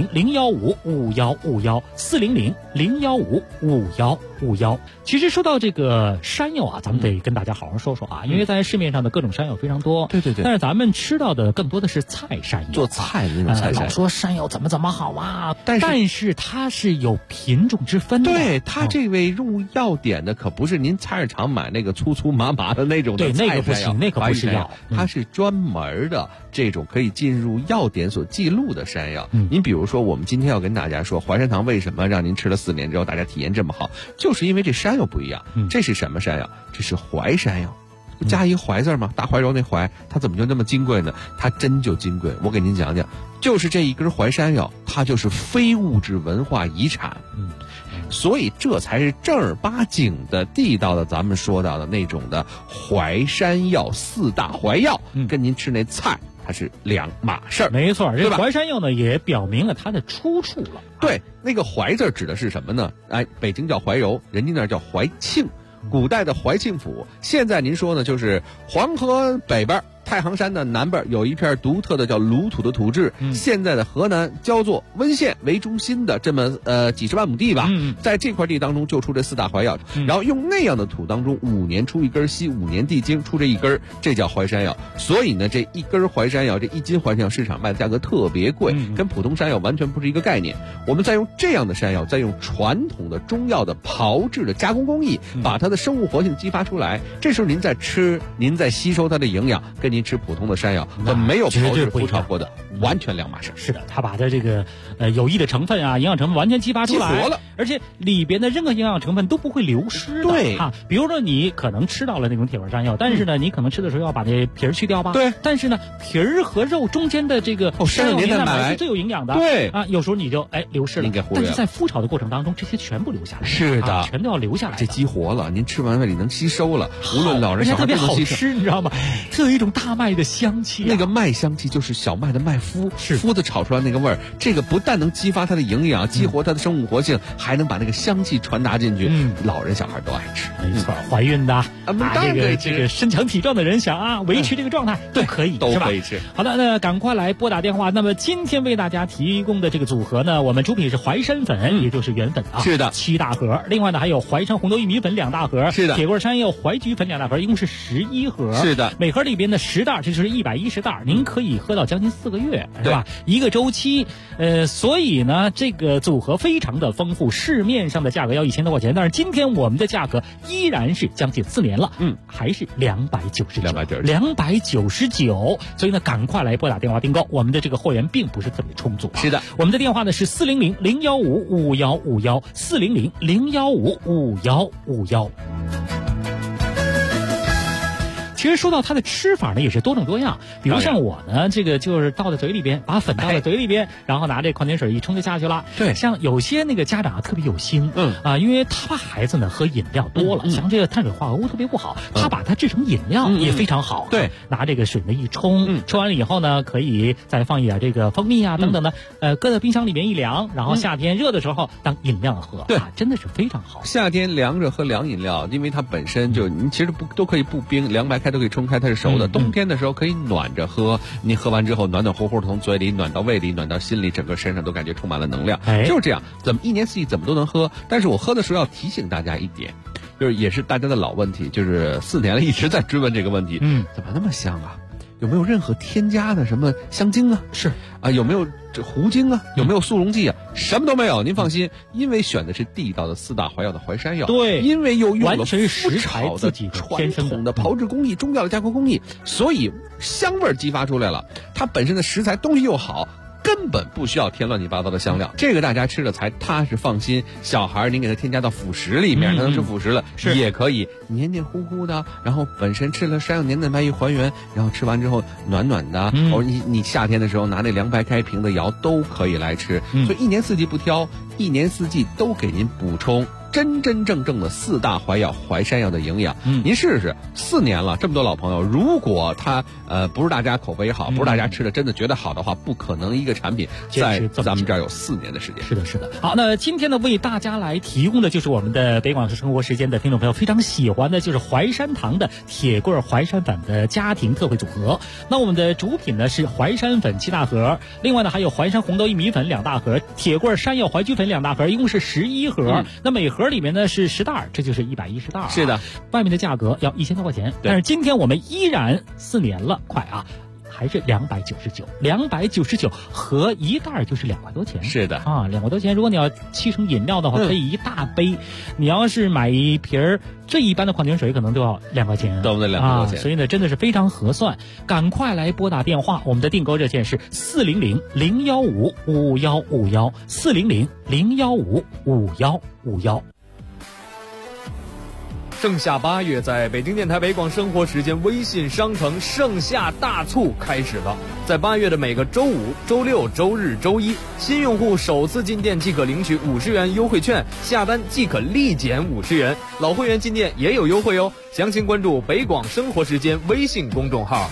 400-015-5151，400-015-5151。其实说到这个山药啊，咱们得跟大家好好说说啊，因为在市面上的各种山药非常多， 对， 但是咱们吃到的更多的是菜山药， 做菜的那种菜山药。 老说山药怎么好啊，但是它是有品种之分的。 对，它这位入药典的可不是您菜市场买那个粗粗麻麻的那种的菜山药， 对，那个不行，那个不是药， 它是专门的这种可以进入药典所记录的山药。您比如说，我们今天要跟大家说，淮山堂为什么让您吃了4年之后大家体验这么好，就是因为这山药不一样。这是什么山药？这是淮山药。加一个淮字嘛，大怀柔那淮，它怎么就那么金贵呢？它真就金贵。我给您讲讲，就是这一根淮山药，它就是非物质文化遗产。所以这才是正儿八经的地道的，咱们说到的那种的淮山药4大淮药，跟您吃那菜它是2码事儿。 没错，这淮山药呢也表明了它的出处了。 对，那个淮字指的是什么呢？北京叫怀柔，人家那叫怀庆。古代的怀庆府，现在您说呢，就是黄河北边太行山的南边有一片独特的叫鲁土的土质，现在的河南焦作温县为中心的这么几十万亩地吧，在这块地当中就出这4大淮药，然后用那样的土当中5年出一根稀，5年地精出这一根，这叫淮山药。所以呢，这一根淮山药，这1斤淮山药市场卖的价格特别贵，跟普通山药完全不是一个概念。我们再用这样的山药，再用传统的中药的炮制的加工工艺，把它的生物活性激发出来，这时候您在吃，您在吸收它的营养，跟您吃普通的山药和没有炮制烘炒过的完全2码事。 是的，它把它这个有益的成分啊，营养成分完全激发出来， 激活了， 而且里边的任何营养成分都不会流失的。 对比如说你可能吃到了那种铁棍山药，但是呢，你可能吃的时候要把那皮儿去掉吧。 对， 但是呢，皮儿和肉中间的这个山药蛋白是最有营养的。 对有时候你就流失了，但是在孵炒的过程当中，这些全部留下来。 是的， 全都要留下来。 这激活了，您吃完胃里能吸收了，无论老人小孩都能吸收。特别好吃，你知道吗？特有一种大麦的香气。 那个麦香气就是小麦的麦麸，麸子炒出来那个味儿。这个不但能激发它的营养，激活它的生物活性，还能把那个香气传达进去。老人小孩都爱吃。 没错，怀孕的这个身强体壮的人想维持这个状态都可以， 都可以吃。 好的，那赶快来拨打电话。那么今天为大家提供的这个组合呢，我们出品是淮山粉，也就是原粉是的 ，7大盒。另外呢还有淮山红豆薏米粉2大盒， 是的， 铁棍山药淮菊粉2大盒，一共是11盒， 是的。 每盒里边的10袋，这就是110袋，您可以喝到将近4个月，是吧？一个周期。所以呢，这个组合非常的丰富，市面上的价格要1000多块钱，但是今天我们的价格依然是将近4年了，还是299，所以呢，赶快来拨打电话订购。我们的这个货源并不是特别充足， 是的， 我们的电话呢是400-015-5151，400-015-5151。其实说到它的吃法呢，也是多种多样。比如像我呢，这个就是倒在嘴里边，把粉倒在嘴里边，然后拿这矿泉水一冲就下去了。 对， 像有些那个家长特别有心，因为他怕孩子呢喝饮料多了，像这个碳水化合物特别不好，他把它制成饮料也非常好。 对， 拿这个水呢一冲，冲完了以后呢，可以再放一点这个蜂蜜啊等等的，搁在冰箱里面一凉，然后夏天热的时候当饮料喝， 对， 真的是非常好。 夏天凉着喝凉饮料，因为它本身就您其实都可以不冰，凉白开都可以冲开，它是熟的。冬天的时候可以暖着喝，您喝完之后暖暖乎乎的从嘴里暖到胃里，暖到心里，整个身上都感觉充满了能量。就是这样，怎么一年四季怎么都能喝。但是我喝的时候要提醒大家一点，就是也是大家的老问题，就是4年了一直在追问这个问题，怎么那么香啊？ 有没有任何添加的什么香精啊？ 是啊，有没有这糊精啊？有没有速溶剂啊？什么都没有，您放心，因为选的是地道的4大怀药的淮山药， 对， 因为又用了完全是食材自己的传统的炮制工艺、中药的加工工艺，所以香味激发出来了。它本身的食材东西又好。根本不需要添乱七八糟的香料，这个大家吃了才踏实放心。小孩您给他添加到辅食里面，他能吃辅食了，也可以黏黏糊糊的，然后本身吃了山药黏蛋白一还原，然后吃完之后暖暖的，或者你夏天的时候拿那凉白开瓶的摇都可以来吃，所以一年四季不挑，一年四季都给您补充真真正正的4大怀药淮山药的营养。您试试，4年了，这么多老朋友，如果他不是大家口碑好，不是大家吃的真的觉得好的话，不可能一个产品在咱们这儿有4年的时间。 是的，是的。好，那今天呢，为大家来提供的就是我们的北广生活时间的听众朋友非常喜欢的，就是淮山堂的铁棍淮山粉的家庭特惠组合。那我们的主品呢是淮山粉7大盒，另外呢还有淮山红豆薏米粉2大盒，铁棍山药淮菊粉2大盒，一共是11盒。那每盒里面呢是10袋，这就是110袋。 是的， 外面的价格要1000多块钱，但是今天我们依然4年了，快啊！还是299和1袋就是2块多钱。 是的啊，2块多钱。如果你要沏成饮料的话，可以一大杯。你要是买一瓶最一般的矿泉水，可能都要2块钱， 都得2块多钱。 所以呢，真的是非常合算。赶快来拨打电话，我们的订购热线是400-015-5151，400-015-5151。 盛夏8月，在北京电台北广生活时间微信商城盛夏大促开始了。在8月的每个周5、周6、周日、周一，新用户首次进店即可领取50元优惠券，下单即可立减50元。老会员进店也有优惠哦。详情关注北广生活时间微信公众号。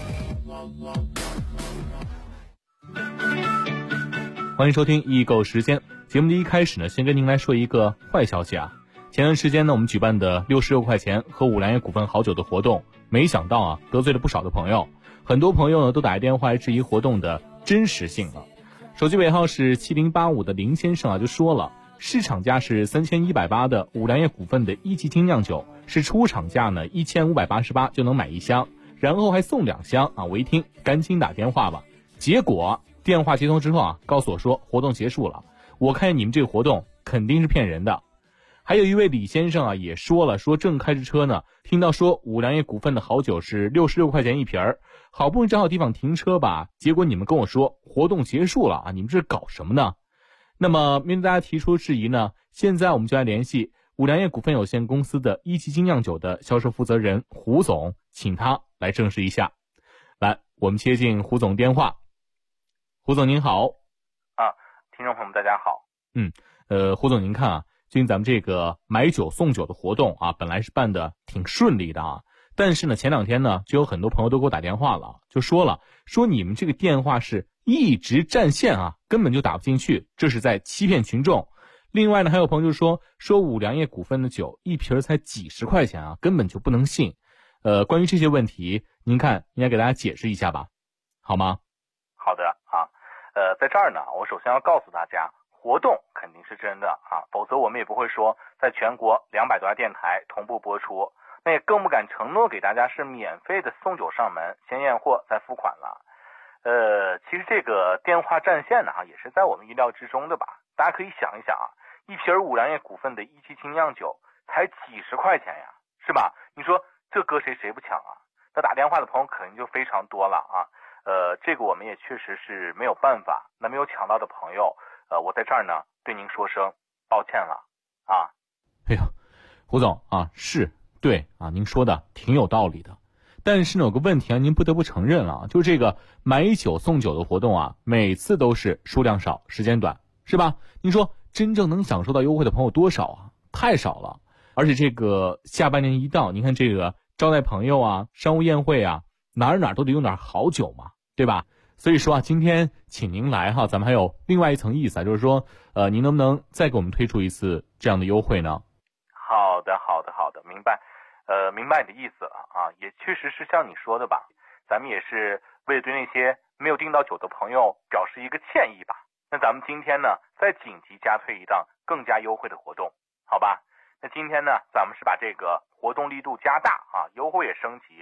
欢迎收听易购时间。节目的一开始呢，先跟您来说一个坏消息啊。前段时间呢，我们举办的66块钱喝五粮液股份好酒的活动，没想到啊，得罪了不少的朋友。很多朋友呢都打来电话来质疑活动的真实性了。手机尾号是7085的林先生啊就说了，市场价是3180的五粮液股份的1级精酿酒，是出厂价呢1588就能买1箱，然后还送2箱啊！我一听，赶紧打电话吧。结果电话接通之后啊，告诉我说活动结束了。我看见你们这个活动肯定是骗人的。还有一位李先生啊也说了，说正开着车呢，听到说五粮液股份的好酒是66块钱一瓶儿，好不容易找好地方停车吧，结果你们跟我说活动结束了啊，你们这是搞什么呢？那么面对大家提出质疑呢，现在我们就来联系五粮液股份有限公司的1级精酿酒的销售负责人胡总，请他来证实一下。来，我们接进胡总电话。胡总您好。 听众朋友们大家好。 胡总您看啊，最近咱们这个买酒送酒的活动啊，本来是办的挺顺利的啊，但是呢前2天呢就有很多朋友都给我打电话了，就说你们这个电话是一直占线啊，根本就打不进去，这是在欺骗群众。另外呢还有朋友就说五粮液股份的酒一瓶才几十块钱啊，根本就不能信。关于这些问题，您看应该给大家解释一下吧，好吗？ 好的啊，在这儿呢，我首先要告诉大家，活动肯定是真的啊，否则我们也不会说在全国200多家电台同步播出，那也更不敢承诺给大家是免费的送酒上门，先验货再付款了。其实这个电话占线呢也是在我们意料之中的吧。大家可以想一想啊，一瓶五粮液股份的1级精酿酒才几十块钱呀，是吧？你说这搁谁不抢啊？那打电话的朋友肯定就非常多了啊。这个我们也确实是没有办法。那没有抢到的朋友，我在这儿呢对您说声抱歉了啊。 哎呀，胡总啊，是对啊，您说的挺有道理的。但是呢有个问题啊，您不得不承认啊，就是这个买酒送酒的活动啊，每次都是数量少时间短，是吧？您说真正能享受到优惠的朋友多少啊？太少了。而且这个下半年一到，您看这个招待朋友啊，商务宴会啊，哪儿都得用点好酒嘛，对吧？所以说啊，今天请您来哈，咱们还有另外一层意思啊，就是说您能不能再给我们推出一次这样的优惠呢？ 好的，明白。明白你的意思了啊，也确实是像你说的吧，咱们也是为了对那些没有订到酒的朋友表示一个歉意吧。那咱们今天呢，再紧急加推一档更加优惠的活动，好吧？那今天呢，咱们是把这个活动力度加大啊，优惠也升级，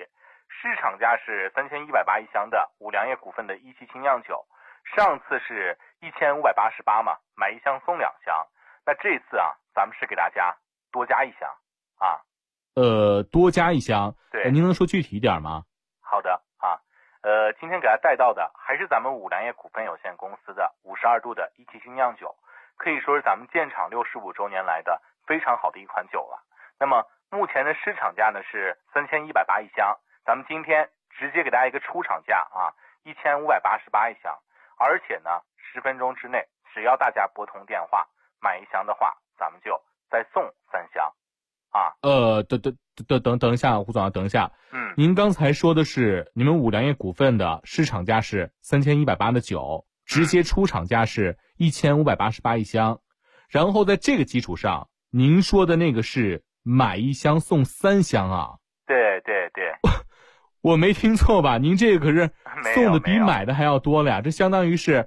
市场价是3180一箱的五粮液股份的一期精酿酒，上次是1588嘛，买一箱送2箱。那这次啊，咱们是给大家多加一箱啊。 多加一箱。 对， 您能说具体一点吗？ 好的啊，今天给大家带到的还是咱们五粮液股份有限公司的52度的一期精酿酒，可以说是咱们建厂65周年来的非常好的一款酒了。那么目前的市场价呢是3180一箱，咱们今天直接给大家一个出厂价啊，1588一箱，而且呢10分钟之内，只要大家拨通电话买一箱的话，咱们就再送3箱啊。 等一下，胡总，等一下。您刚才说的是你们五粮液股份的市场价是3180的酒，直接出厂价是1588一箱，然后在这个基础上，您说的那个是买一箱送3箱啊？ 对对对， 我没听错吧？您这个可是送的比买的还要多了呀，这相当于是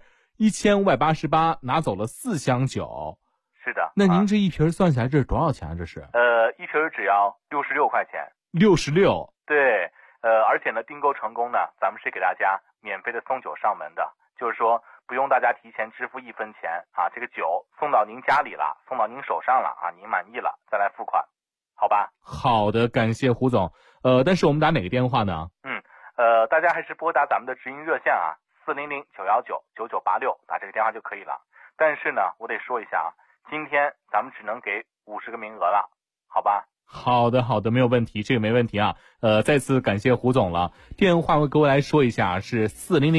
1588拿走了4箱酒。 是的。 那您这一瓶算下来这是多少钱啊？这是？ 一瓶只要66块钱。 66。 对，而且呢，订购成功呢，咱们是给大家免费的送酒上门的，就是说不用大家提前支付1分钱啊，这个酒送到您家里了，送到您手上了啊，您满意了再来付款，好吧？ 好的，感谢胡总。但是我们打哪个电话呢？ 大家还是拨打咱们的直营热线啊，400-919-9986，打这个电话就可以了。但是呢，我得说一下啊，今天咱们只能给50个名额了，好吧？ 好的，没有问题，这个没问题啊。再次感谢胡总了。电话我各位来说一下，是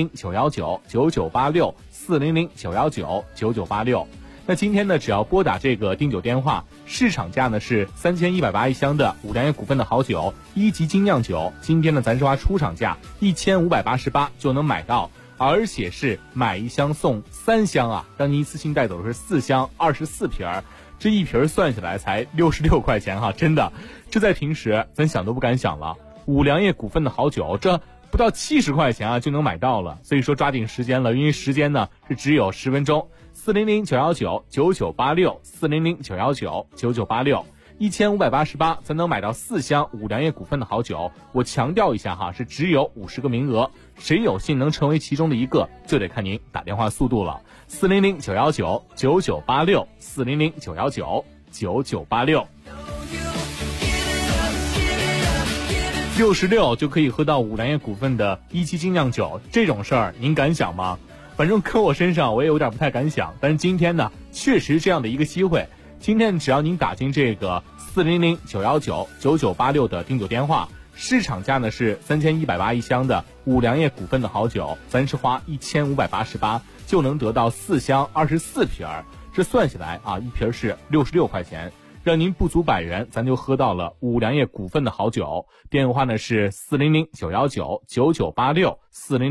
400-919-9986 400-919-9986。那今天呢，只要拨打这个订酒电话，市场价呢是3180一箱的五粮液股份的好酒1级精酿酒，今天呢咱是花出厂价1588就能买到，而且是买一箱送3箱啊，让您一次性带走的是4箱24瓶儿。这一瓶算下来才66块钱哈，真的，这在平时咱想都不敢想了。五粮液股份的好酒，这不到70块钱啊就能买到了，所以说抓紧时间了，因为时间呢是只有10分钟。400-919-9986 400-919-9986 1588才能买到4箱五粮液股份的好酒。我强调一下哈，是只有50个名额，谁有幸能成为其中的一个，就得看您打电话速度了。400-919-9986 400-919-9986 66就可以喝到五粮液股份的1期精酿酒，这种事儿您敢想吗？反正搁我身上我也有点不太敢想，但是今天呢确实这样的一个机会。今天只要您打进这个400-919-9986的订酒电话，市场价呢是3180一箱的五粮液股份的好酒，咱是花1588就能得到4箱24瓶儿，这算下来啊，一瓶是66块钱，让您不足100元，咱就喝到了五粮液股份的好酒。电话呢是400-919-9986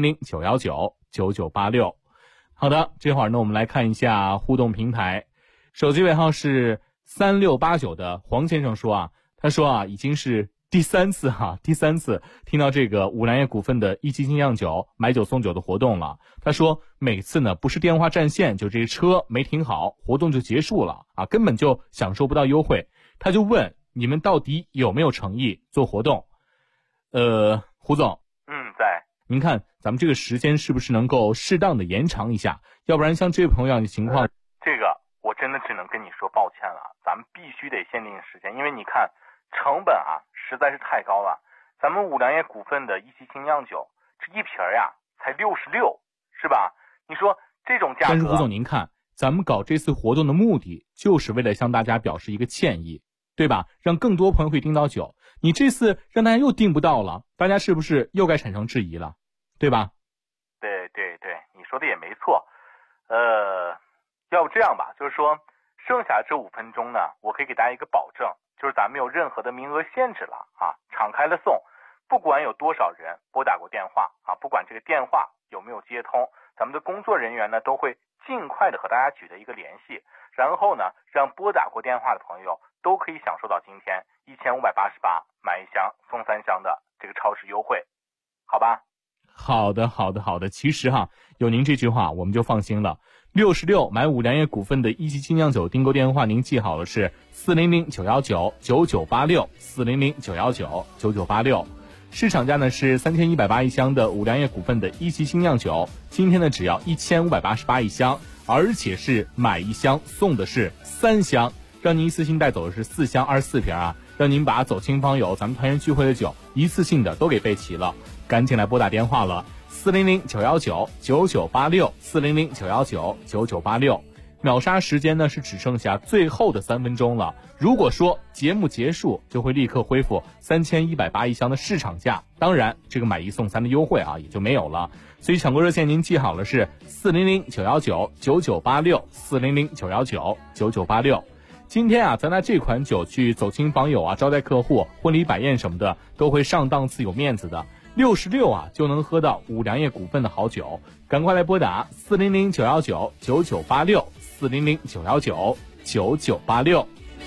400-919-9986。好的，这会儿呢我们来看一下互动平台，手机尾号是3689的黄先生说啊，他说啊已经是第三次听到这个五粮液股份的1期精酿酒买酒送酒的活动了。他说每次呢不是电话占线，就这车没停好，活动就结束了啊，根本就享受不到优惠。他就问你们到底有没有诚意做活动？胡总， 在。 您看咱们这个时间是不是能够适当的延长一下？要不然像这位朋友样的情况， 这个我真的只能跟你说抱歉了，咱们必须得限定时间，因为你看成本啊实在是太高了。咱们五粮液股份的1期精酿酒，这一瓶呀才66，是吧？你说这种价格。 但是胡总您看，咱们搞这次活动的目的就是为了向大家表示一个歉意，对吧？让更多朋友会订到酒。你这次让大家又订不到了，大家是不是又该产生质疑了，对吧？ 对，你说的也没错。要不这样吧，就是说剩下这5分钟呢，我可以给大家一个保证，就是咱没有任何的名额限制了啊，敞开了送，不管有多少人拨打过电话啊，不管这个电话有没有接通，咱们的工作人员呢都会尽快的和大家取得一个联系，然后呢让拨打过电话的朋友都可以享受到今天1588买1箱送3箱的这个超值优惠，好吧？ 好的。其实哈，有您这句话我们就放心了。66买五粮液股份的1期精酿酒订购电话您记好了，是400-919-9986 400-919-9986。 市场价呢是3180一箱的五粮液股份的一级精酿酒，今天呢只要1588一箱，而且是买一箱送的是3箱，让您一次性带走的是4箱24瓶啊，让您把走亲访友咱们团圆聚会的酒一次性的都给备齐了。赶紧来拨打电话了，400-919-9986 400-919-9986。秒杀时间呢是只剩下最后的3分钟了，如果说节目结束就会立刻恢复3180一箱的市场价，当然这个买1送3的优惠啊也就没有了，所以抢购热线您记好了是400-919-9986 400-919-9986。今天啊咱拿这款酒去走亲访友啊，招待客户，婚礼摆宴什么的都会上档次有面子的，66啊就能喝到五粮液股份的好酒，赶快来拨打400-919-9986 400-919-9986。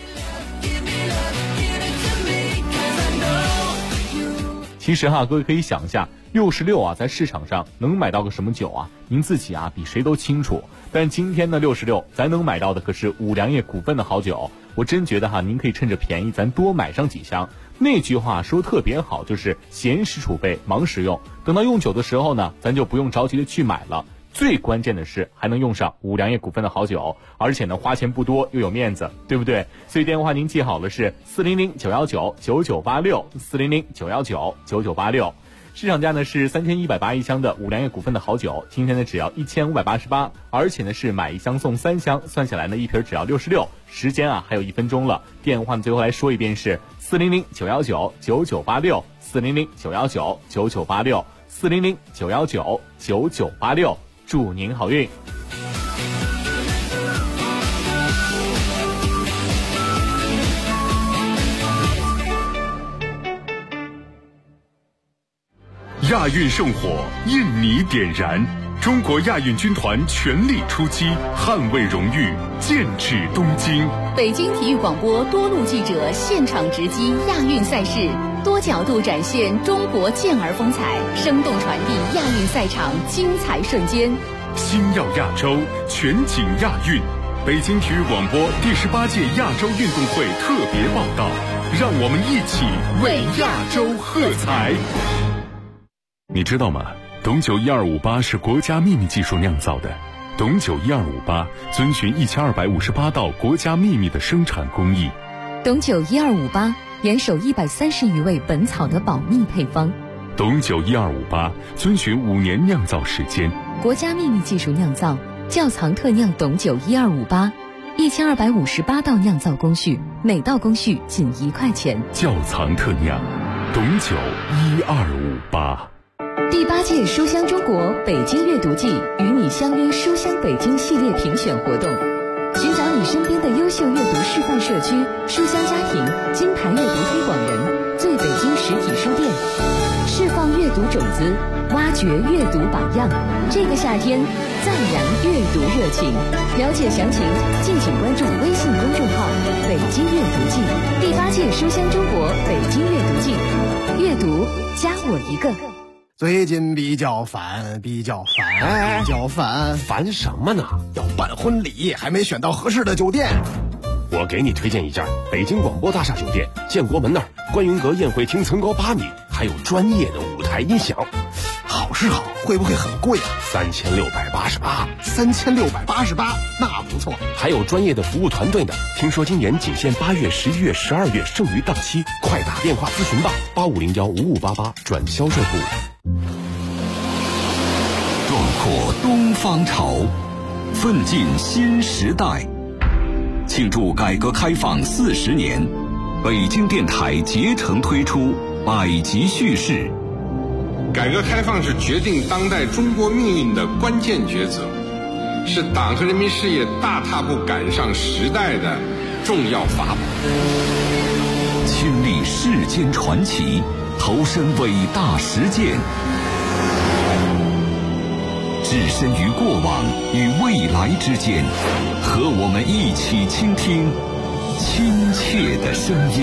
其实各位可以想一下，66啊在市场上能买到个什么酒啊？您自己比谁都清楚。但今天的66咱能买到的可是五粮液股份的好酒，我真觉得您可以趁着便宜咱多买上几箱。那句话说特别好，就是闲时储备忙时用，等到用酒的时候呢，咱就不用着急的去买了。最关键的是还能用上五粮液股份的好酒，而且呢花钱不多又有面子，对不对？所以电话您记好了是400-919-9986 400-919-9986。市场价呢是3180一箱的五粮液股份的好酒，今天呢只要1588，而且呢是买1箱送3箱，算下来呢一瓶只要66。时间还有1分钟了，电话呢最后来说一遍是400-919-9986 400-919-9986 400-919-9986。祝您好运。 亚运圣火，印尼点燃，中国亚运军团全力出击，捍卫荣誉，剑指东京。 北京体育广播多路记者现场直击亚运赛事，多角度展现中国健儿风采，生动传递亚运赛场精彩瞬间。 星耀亚洲，全景亚运。北京体育广播第18届亚洲运动会特别报道，让我们一起为亚洲喝彩。你知道吗？董酒1258是国家秘密技术酿造的。董酒1258遵循1258道国家秘密的生产工艺。 董酒1258严守130余味本草的保密配方。 董酒1258遵循5年酿造时间。 国家秘密技术酿造，窖藏特酿董酒1258，1258道酿造工序，每道工序仅1块钱。 窖藏特酿，董酒1258。 第8届书香中国北京阅读季与你相约书香北京系列评选活动，寻找你身边的优秀阅读示范社区、书香家庭、金牌阅读推广人、最北京实体书店，释放阅读种子，挖掘阅读榜样。这个夏天，赞扬阅读热情。了解详情，敬请关注微信公众号“北京阅读季”。第8届书香中国北京阅读季，阅读加我一个。 最近比较烦， 烦什么呢？ 要办婚礼，还没选到合适的酒店。 我给你推荐一家北京广播大厦酒店，建国门那儿，观云阁宴会厅层高8米，还有专业的舞台音响。 好是好，会不会很贵啊？3688，那不错。 还有专业的服务团队呢。听说今年仅限8月、11月、12月，剩余档期，快打电话咨询吧，85015588转销售部。 壮阔东方潮，奋进新时代。庆祝改革开放40年，北京电台竭诚推出百集叙事。 改革开放是决定当代中国命运的关键抉择，是党和人民事业大踏步赶上时代的重要法宝。 亲历世间传奇，投身伟大实践，置身于过往与未来之间，和我们一起倾听亲切的声音。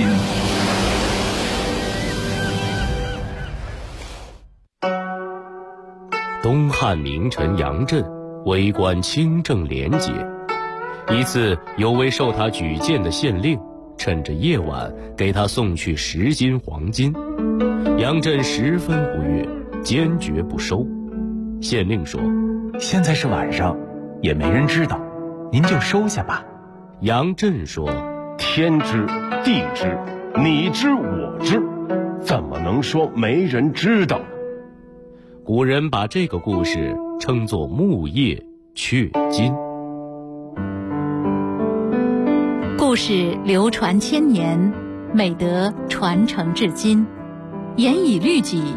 东汉名臣杨震为官清正廉洁，一次有位受他举荐的县令，趁着夜晚给他送去10斤黄金。 杨震十分不悦，坚决不收。县令说：“ 现在是晚上，也没人知道，您就收下吧。” 杨震说：“ 天知地知，你知我知，怎么能说没人知道呢？” 古人把这个故事称作木叶雀金。 故事流传千年，美德传承至今，严以律己，